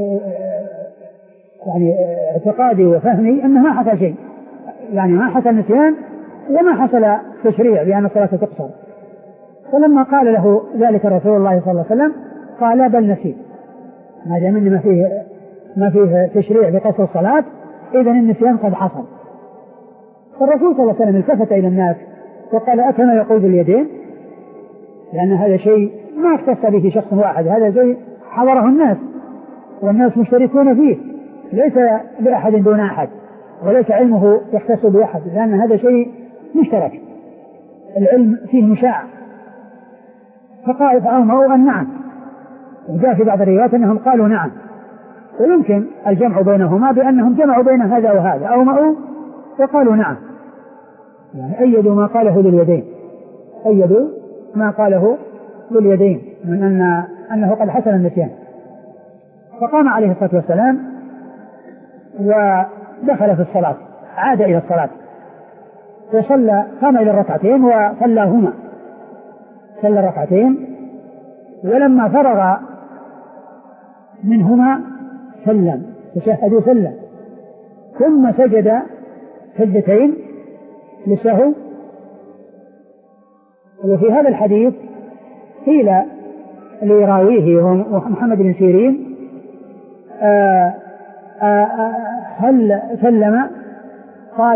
يعني اعتقادي وفهمي أنه ما حصل شيء، يعني ما حصل نسيان وما حصل تشريع بأن الصلاة تقصر. فلما قال له ذلك رسول الله صلى الله عليه وسلم قال بل نسيت، ما دام ما فيه ما فيه تشريع بقصر الصلاة إذن النسيان قد حصل. فالرسول صلى الله عليه وسلم التفت إلى الناس وقال أكما يقول باليدين، لأن هذا شيء ما اختص به شخص واحد، هذا شيء حضره الناس والناس مشتركون فيه، ليس لأحد دون أحد، وليس علمه يختص بأحد، لأن هذا شيء مشترك، العلم فيه مشاع. فقال فأومأوا أن نعم، وجاء في بعض الروايات أنهم قالوا نعم، ويمكن الجمع بينهما بأنهم جمعوا بين هذا وهذا، أومأوا وقالوا نعم، يعني أيدوا ما قاله ذو اليدين، أيدوا ما قاله ذو اليدين من أن أنه قد حصل النسيان. فقام عليه الصلاة والسلام ودخل في الصلاة، عاد إلى الصلاة وصلى، قام إلى الركعتين وصلاهما، صلى الركعتين، ولما فرغ منهما سلم، تشهد وسلم، ثم سجد سجدتين للسهو. وفي هذا الحديث قيل لراويه وهو محمد بن سيرين آآ آآ هل سلم؟ قال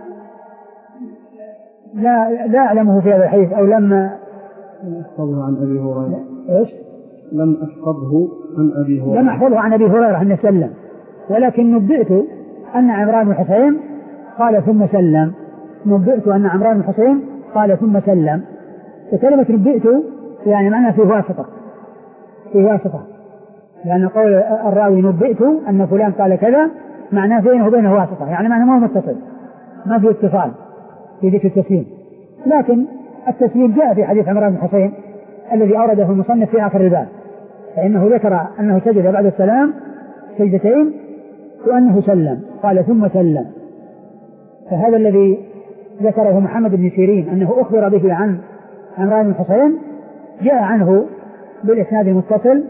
لا لا أعلمه في هذا الحديث، أو لم أحفظه عن أبي هريرة. إيش؟ لم أحفظه عن أبي هريرة. لم أحفظه عن أبي هريرة أنه سلم، ولكن نبئت أن عمران بن حسين قال ثم سلم، نبئت أن عمران بن حسين قال ثم سلم. وكلمة نبئت يعني معناها في واسطة، في واسطة، لأن قول الراوي نبئت أن فلان قال كذا معناه بينه وبينه واسطة، يعني معناه ما هو متصل، ما في اتصال في ذكر التسليم. لكن التسليم جاء في حديث عمران بن حسين الذي أورده المصنف في آخر الباب، فإنه ذكر أنه سجد بعد السلام سجدتين وأنه سلم، قال ثم سلم. فهذا الذي ذكره محمد بن سيرين أنه أخبر به عن عمران بن حسين جاء عنه بالإسناد المتصل.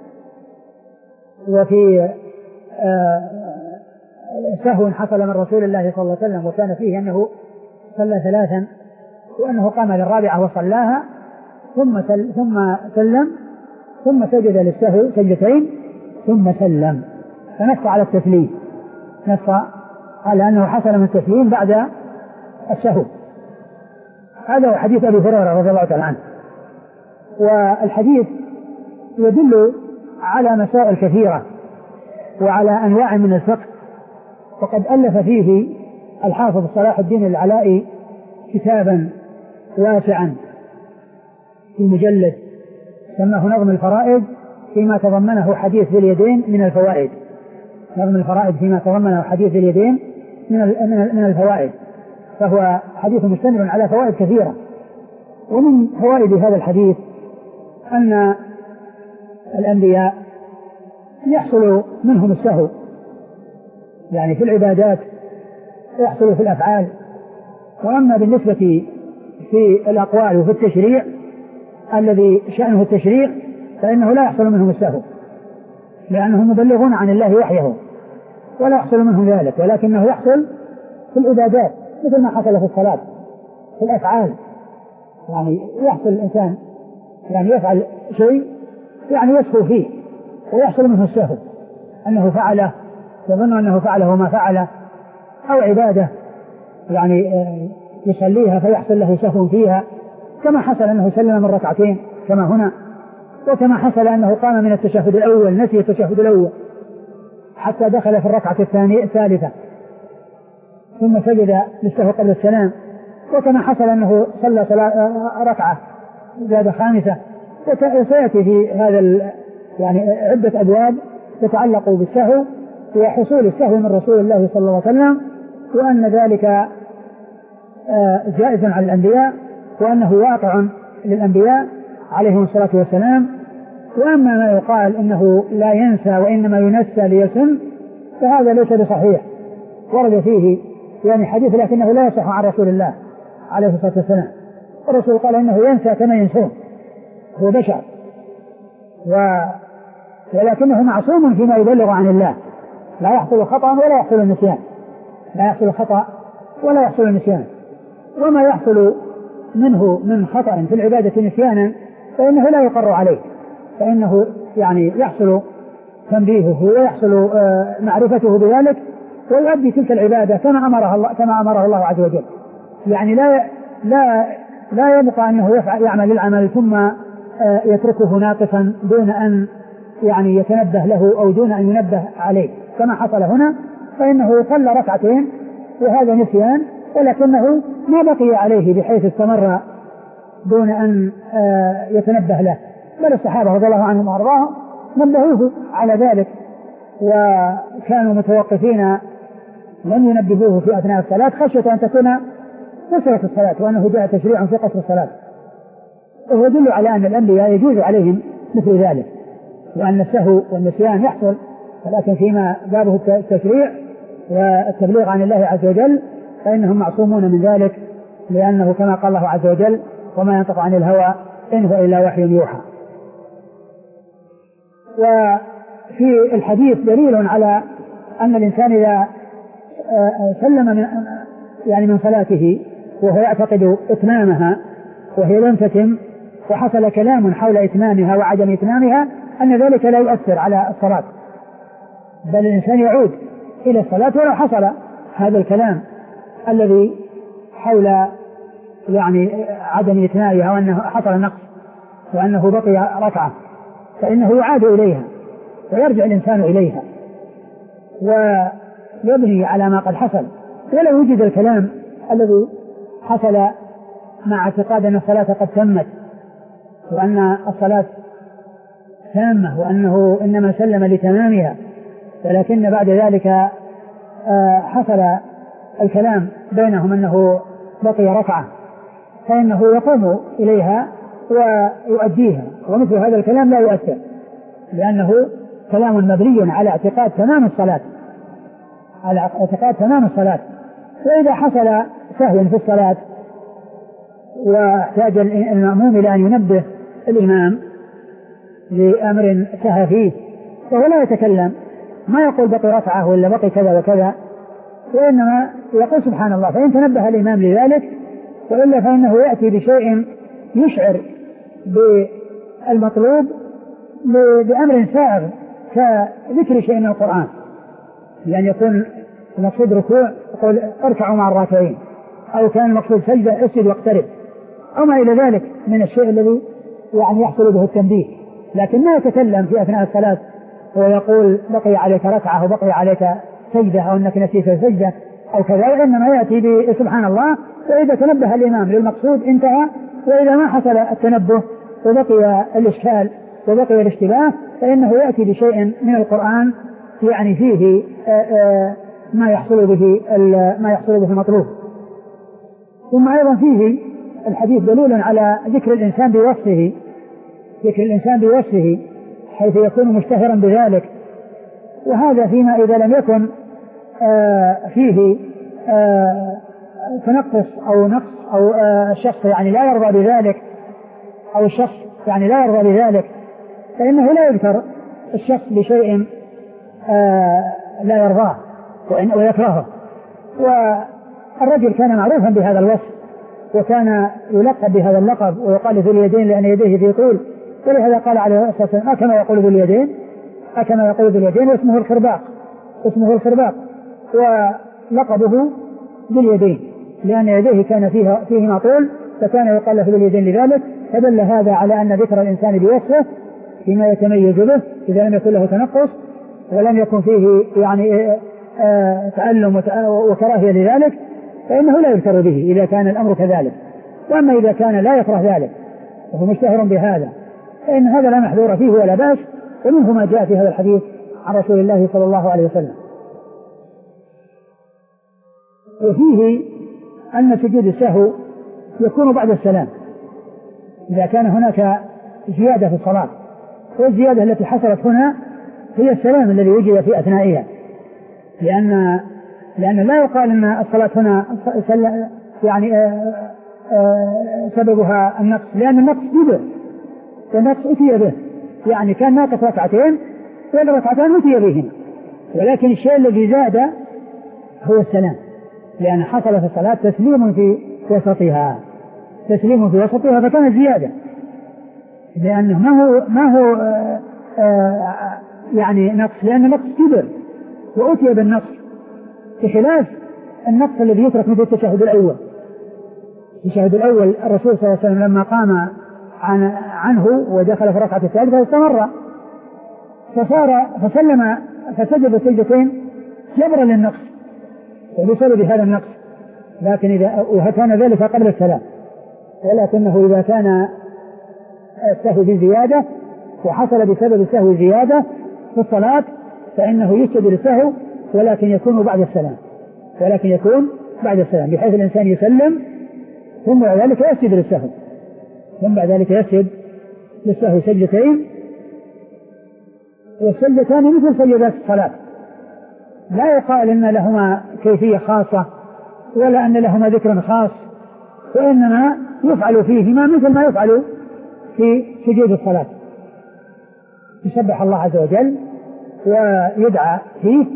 وفي سهو حصل من رسول الله صلى الله عليه وسلم وكان فيه أنه صلى ثلاثا وأنه قام للرابعة وصلاها ثم سل ثم سلم ثم سجد للسهو سجدتين ثم سلم، فنص على التسليم، نص على أنه حصل من التسليم بعد السهو. هذا هو حديث أبي هريرة رضي الله تعالى عنه. والحديث يدل على مسائل كثيرة وعلى أنواع من الفقه، وقد ألف فيه الحافظ صلاح الدين العلائي كتابا واسعا في مجلد سماه نظم الفرائض فيما تضمنه حديث ذي اليدين من الفوائد، نظم الفرائض فيما تضمنه حديث ذي اليدين من من الفوائد، فهو حديث مشتمل على فوائد كثيرة. ومن فوائد هذا الحديث أن الأنبياء يحصل منهم السهو، يعني في العبادات يحصل في الأفعال. وأما بالنسبة في الأقوال وفي التشريع الذي شأنه التشريع فإنه لا يحصل منهم السهو، لأنهم مبلغون عن الله وحيه ولا يحصل منهم ذلك، ولكنه يحصل في العبادات مثل ما حصل في الصلاة في الأفعال. يعني يحصل الإنسان يعني يفعل شيء يعني يسهو فيه ويحصل منه السهو، أنه فعله يظن أنه فعله ما فعله، أو عبادة يعني يصليها فيحصل له سهو فيها، كما حصل أنه سلم من ركعتين كما هنا، وكما حصل أنه قام من التشهد الأول نسي التشهد الأول حتى دخل في الركعة الثانية الثالثة ثم سجد للسهو قبل السلام، وكما حصل أنه صلى ركعة زاد خامسة. وسيأتي في هذا يعني عدة أبواب تتعلق بالسهو وحصول السهو من رسول الله صلى الله عليه وسلم، وأن ذلك جائز على الأنبياء وأنه واقع للأنبياء عليهم الصلاة والسلام. وأما ما يقال إنه لا ينسى وإنما ينسى ليسن فهذا ليس بصحيح، ورد فيه يعني حديث لكنه لا يصح عن رسول الله عليه الصلاة والسلام. الرسول قال إنه ينسى كما ينسون، هو بشر و... ولكنه معصوم فيما يبلغ عن الله، لا يحصل خطأ ولا يحصل النسيان، لا يحصل خطأ ولا يحصل النسيان. وما يحصل منه من خطأ في العبادة نسيانا فإنه لا يقر عليه، فإنه يعني يحصل تنبيهه ويحصل معرفته بذلك ويؤدي تلك العبادة كما أمره الله كما أمره الله عز وجل. يعني لا لا لا يبقى أنه يفعل يعمل العمل ثم يتركه ناقصا دون أن يعني يتنبه له أو دون أن ينبه عليه كما حصل هنا، فإنه صلى ركعتين وهذا نسيان ولكنه ما بقي عليه بحيث استمر دون أن يتنبه له، بل الصحابة رضي الله عنهم وأرضاهم نبهوه على ذلك وكانوا متوقفين لم ينبهوه في أثناء الصلاة خشية أن تكون قصرت الصلاة وأنه جاء تشريع في قصر الصلاة. وهو يدل على أن الأنبياء يجوز عليهم مثل ذلك، وأن السهو والنسيان يحصل، ولكن فيما بابه التشريع والتبليغ عن الله عز وجل فإنهم معصومون من ذلك، لأنه كما قال الله عز وجل وما ينطق عن الهوى إن هو إلا وحي يوحى. وفي الحديث دليل على أن الإنسان إذا سلم من يعني من صلاته وهو يعتقد إتمامها وهي لم تتم وحصل كلام حول إتمامها وعدم إتمامها أن ذلك لا يؤثر على الصلاة، بل الإنسان يعود إلى الصلاة ولو حصل هذا الكلام الذي حول يعني عدم إتمامها وأنه حصل نقص وأنه بقي ركعة، فإنه يعاد إليها ويرجع الإنسان إليها ويبني على ما قد حصل، ولو وجد الكلام الذي حصل مع اعتقاد أن الصلاة قد تمت وأن الصلاة تامة وأنه إنما سلم لتمامها، ولكن بعد ذلك حصل الكلام بينهم أنه بقي ركعة، فإنه يقوم إليها ويؤديها، ومثل هذا الكلام لا يؤثر لأنه كلام مبني على اعتقاد تمام الصلاة على اعتقاد تمام الصلاة. وإذا حصل سهو في الصلاة واحتاج المأموم إلى أن ينبه الإمام لأمر سهى فيه فهو لا يتكلم، ما يقول بقي ركعة ولا بقي كذا وكذا، وإنما يقول سبحان الله، فإن تنبه الإمام لذلك وإلا فإنه يأتي بشيء يشعر بالمطلوب بأمر سائغ كذكر شيء من القرآن، يعني يكون المقصود ركوع يقول اركعوا مع الراكعين، أو كان المقصود سجدة اسجد واقترب، أو ما إلى ذلك من الشيء الذي يعني يحصل به التنبيه، لكن ما يتكلم في أثناء الصلاة ويقول بقي عليك ركعة وبقي عليك سجدة أو أنك نسيت سجدة أو كذا، وإنما يأتي بسبحان الله، وإذا تنبه الإمام للمقصود انتهى، وإذا ما حصل التنبه وبقي الإشكال وبقي الاشتباه فإنه يأتي بشيء من القرآن يعني فيه ما يحصل به ما يحصل به المطلوب. ثم أيضا فيه الحديث دليل على ذكر الإنسان بوصفه ذكر الإنسان بوصفه حيث يكون مشتهرا بذلك، وهذا فيما إذا لم يكن فيه تنقص أو نقص أو الشخص يعني لا يرضى بذلك أو الشخص يعني لا يرضى بذلك فإنه لا يذكر الشخص بشيء لا يرضاه ويكرهه. والرجل كان معروفا بهذا الوصف وكان يلقب بهذا اللقب ويقال ذو اليدين لأن يديه في طول، ولهذا قال عليه الصلاة والسلام أكما يقول ذو اليدين أكما يقول ذو اليدين واسمه الخرباق اسمه الخرباق ولقبه ذو اليدين لأن يديه كان فيها فيهما طول فكان يقال له ذو اليدين لذلك. فدل هذا على أن ذكر الإنسان بوصفه فيما يتميز به إذا لم يكن له تنقص ولم يكن فيه يعني آه تألم وكراهية لذلك فإنه لا يذكر به إذا كان الأمر كذلك. وأما إذا كان لا يكره ذلك وهو مشتهر بهذا فإن هذا لا محذور فيه ولا بأس. ومنه ما جاء في هذا الحديث عن رسول الله صلى الله عليه وسلم. وفيه أن سجود السهو يكون بعد السلام إذا كان هناك زيادة في الصلاة، والزيادة التي حصلت هنا هي السلام الذي وجد في أثنائها، لأن لأن لا يقال أن الصلاة هنا يعني آآ آآ سببها النقص، لأن النقص جبر والنقص أتي به، يعني كان ناقص ركعتين والركعتان أتي بهما، ولكن الشيء الذي زاد هو السلام، لأن حصل في الصلاة تسليم في وسطها تسليم في وسطها فكان زيادة، لأنه ما هو ما هو آآ آآ يعني نقص، لأن النقص كبر وأتي بالنقص، بخلاف النقص الذي يترك مثل التشهد الأول. التشهد الأول الرسول صلى الله عليه وسلم لما قام عن عنه ودخل في الركعة الثالثة استمر فصار فسلم فسجد سجدتين جبرا للنقص وبسبب هذا النقص، لكن إذا وكان ذلك قبل السلام، ولكنه إذا كان السهو بزيادة وحصل بسبب السهو زيادة في الصلاة فإنه يسجد للسهو ولكن يكون بعد السلام ولكن يكون بعد السلام بحيث الإنسان يسلم ثم بعد ذلك يسجد للسهو ثم بعد ذلك يسجد للسهو سجدتين، والسجدتان مثل سجدات الصلاة، لا يقال إن لهما كيفية خاصة ولا أن لهما ذكر خاص، وإنما يفعل فيهما مثل ما يفعل في سجود الصلاة، يسبح الله عز وجل ويدعى فيه،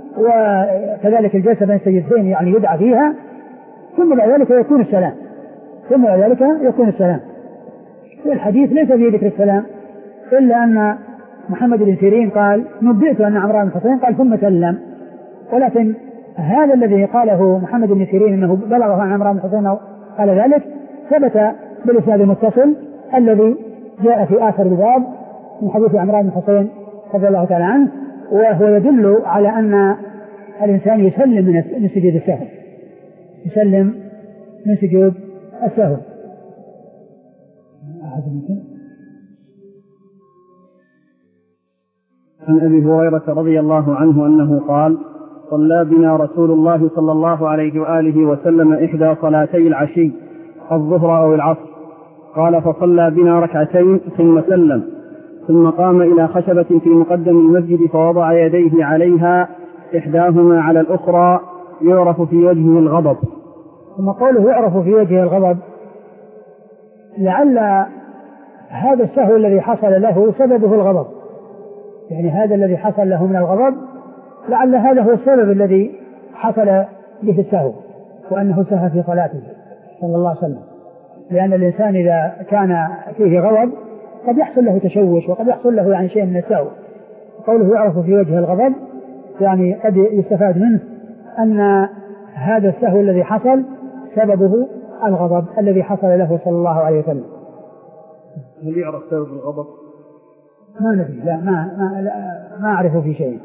وكذلك الجلسة بين السجدتين يعني يدعى فيها، ثم بعد ذلك يكون السلام ثم بعد ذلك يكون السلام. والحديث ليس فيه ذكر السلام إلا أن محمد بن سيرين قال نبئت أن عمران بن حسين قال ثم سلم، ولكن هذا الذي قاله محمد بن سيرين أنه بلغه عن عمران بن حسين قال ذلك ثبت بالإسناد المتصل الذي جاء في آخر الباب من حديث عمران بن حسين رضي الله تعالى عنه، وهو يدل على أن الإنسان يسلم من سجود السهو يسلم من سجود السهو. عن أبي هريرة رضي الله عنه أنه قال صلى بنا رسول الله صلى الله عليه وآله وسلم إحدى صلاتي العشي الظهر أو العصر، قال فصلى بنا ركعتين ثم سلم، ثم قام إلى خشبة في مقدم المسجد فوضع يديه عليها إحداهما على الأخرى يعرف في وجهه الغضب. ثم قوله يعرف في وجهه الغضب لعل هذا السهو الذي حصل له سببه الغضب، يعني هذا الذي حصل له من الغضب لعل هذا هو السبب الذي حصل به السهو، وأنه سهى في صلاته صلى الله عليه وسلم، لأن الإنسان إذا كان فيه غضب قد يحصل له تشوش وقد يحصل له يعني شيء من السهو. قوله يعرف في وجه الغضب يعني قد يستفاد منه أن هذا السهو الذي حصل سببه الغضب الذي حصل له صلى الله عليه وسلم. هل يعرف سبب الغضب؟ ما ندري، لا ما ما, لا ما أعرف في شيء.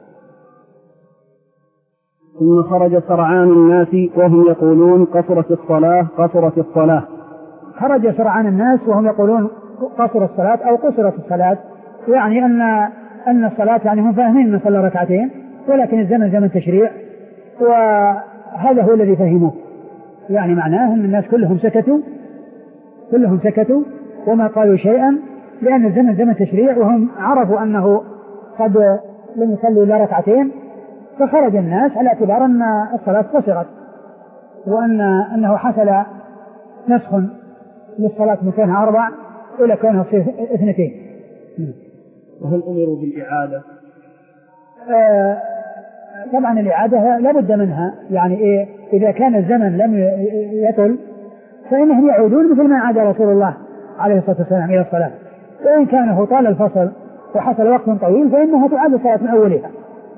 ثم خرج سرعان الناس وهم يقولون قصرت الصلاة قصرت الصلاة. خرج سرعان الناس وهم يقولون قصر الصلاة أو قصرت الصلاة، يعني أن أن الصلاة يعني هم فاهمين من صلى ركعتين، ولكن الزمن زمن تشريع، وهذا هو الذي فهموه. يعني معناه أن الناس كلهم سكتوا كلهم سكتوا وما قالوا شيئا، لأن الزمن زمن تشريع، وهم عرفوا أنه قد لم يصلوا إلا ركعتين، فخرج الناس على اعتبار أن الصلاة قصرت، وأن أنه حصل نسخ للصلاة من كونها أربع إلى كونها اثنتين. وهل أمروا بالإعادة؟ آه طبعا الإعادة لا بد منها، يعني إيه إذا كان الزمن لم يطل فإنهم يعودون مثل ما عاد رسول الله عليه الصلاة والسلام إلى الصلاة، وإن كانه طال الفصل وحصل وقت طويل فإنها تعاد الصلاة من أولها.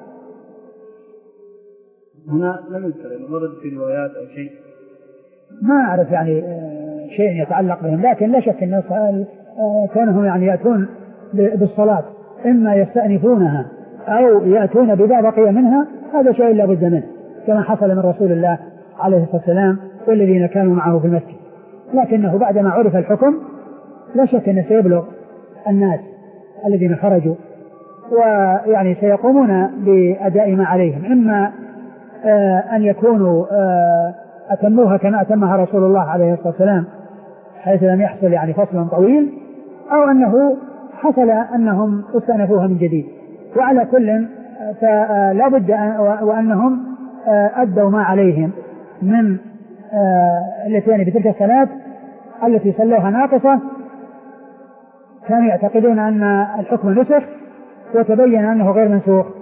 هنا لم يذكر ورد في روايات أو شيء، ما أعرف يعني شيء يتعلق بهم، لكن لا شك أن كونهم يعني يأتون بالصلاة إما يستأنفونها أو يأتون بما بقي منها، هذا شيء لا بد منه، كما حصل من رسول الله عليه الصلاة والسلام والذين كانوا معه في المسجد. لكنه بعدما عرف الحكم لا شك أنه سيبلغ الناس الذين خرجوا، ويعني سيقومون بأداء ما عليهم، إما آه أن يكونوا آه أتموها كما أتمها رسول الله عليه الصلاة والسلام حيث لم يحصل يعني فصل طويل، أو أنه حصل أنهم استأنفوها من جديد. وعلى كل فلا بد وأنهم أدوا ما عليهم من الاثنين بتلك الصلاة التي صلوها ناقصة. كانوا يعتقدون أن الحكم نسخ وتبين أنه غير منسوخ،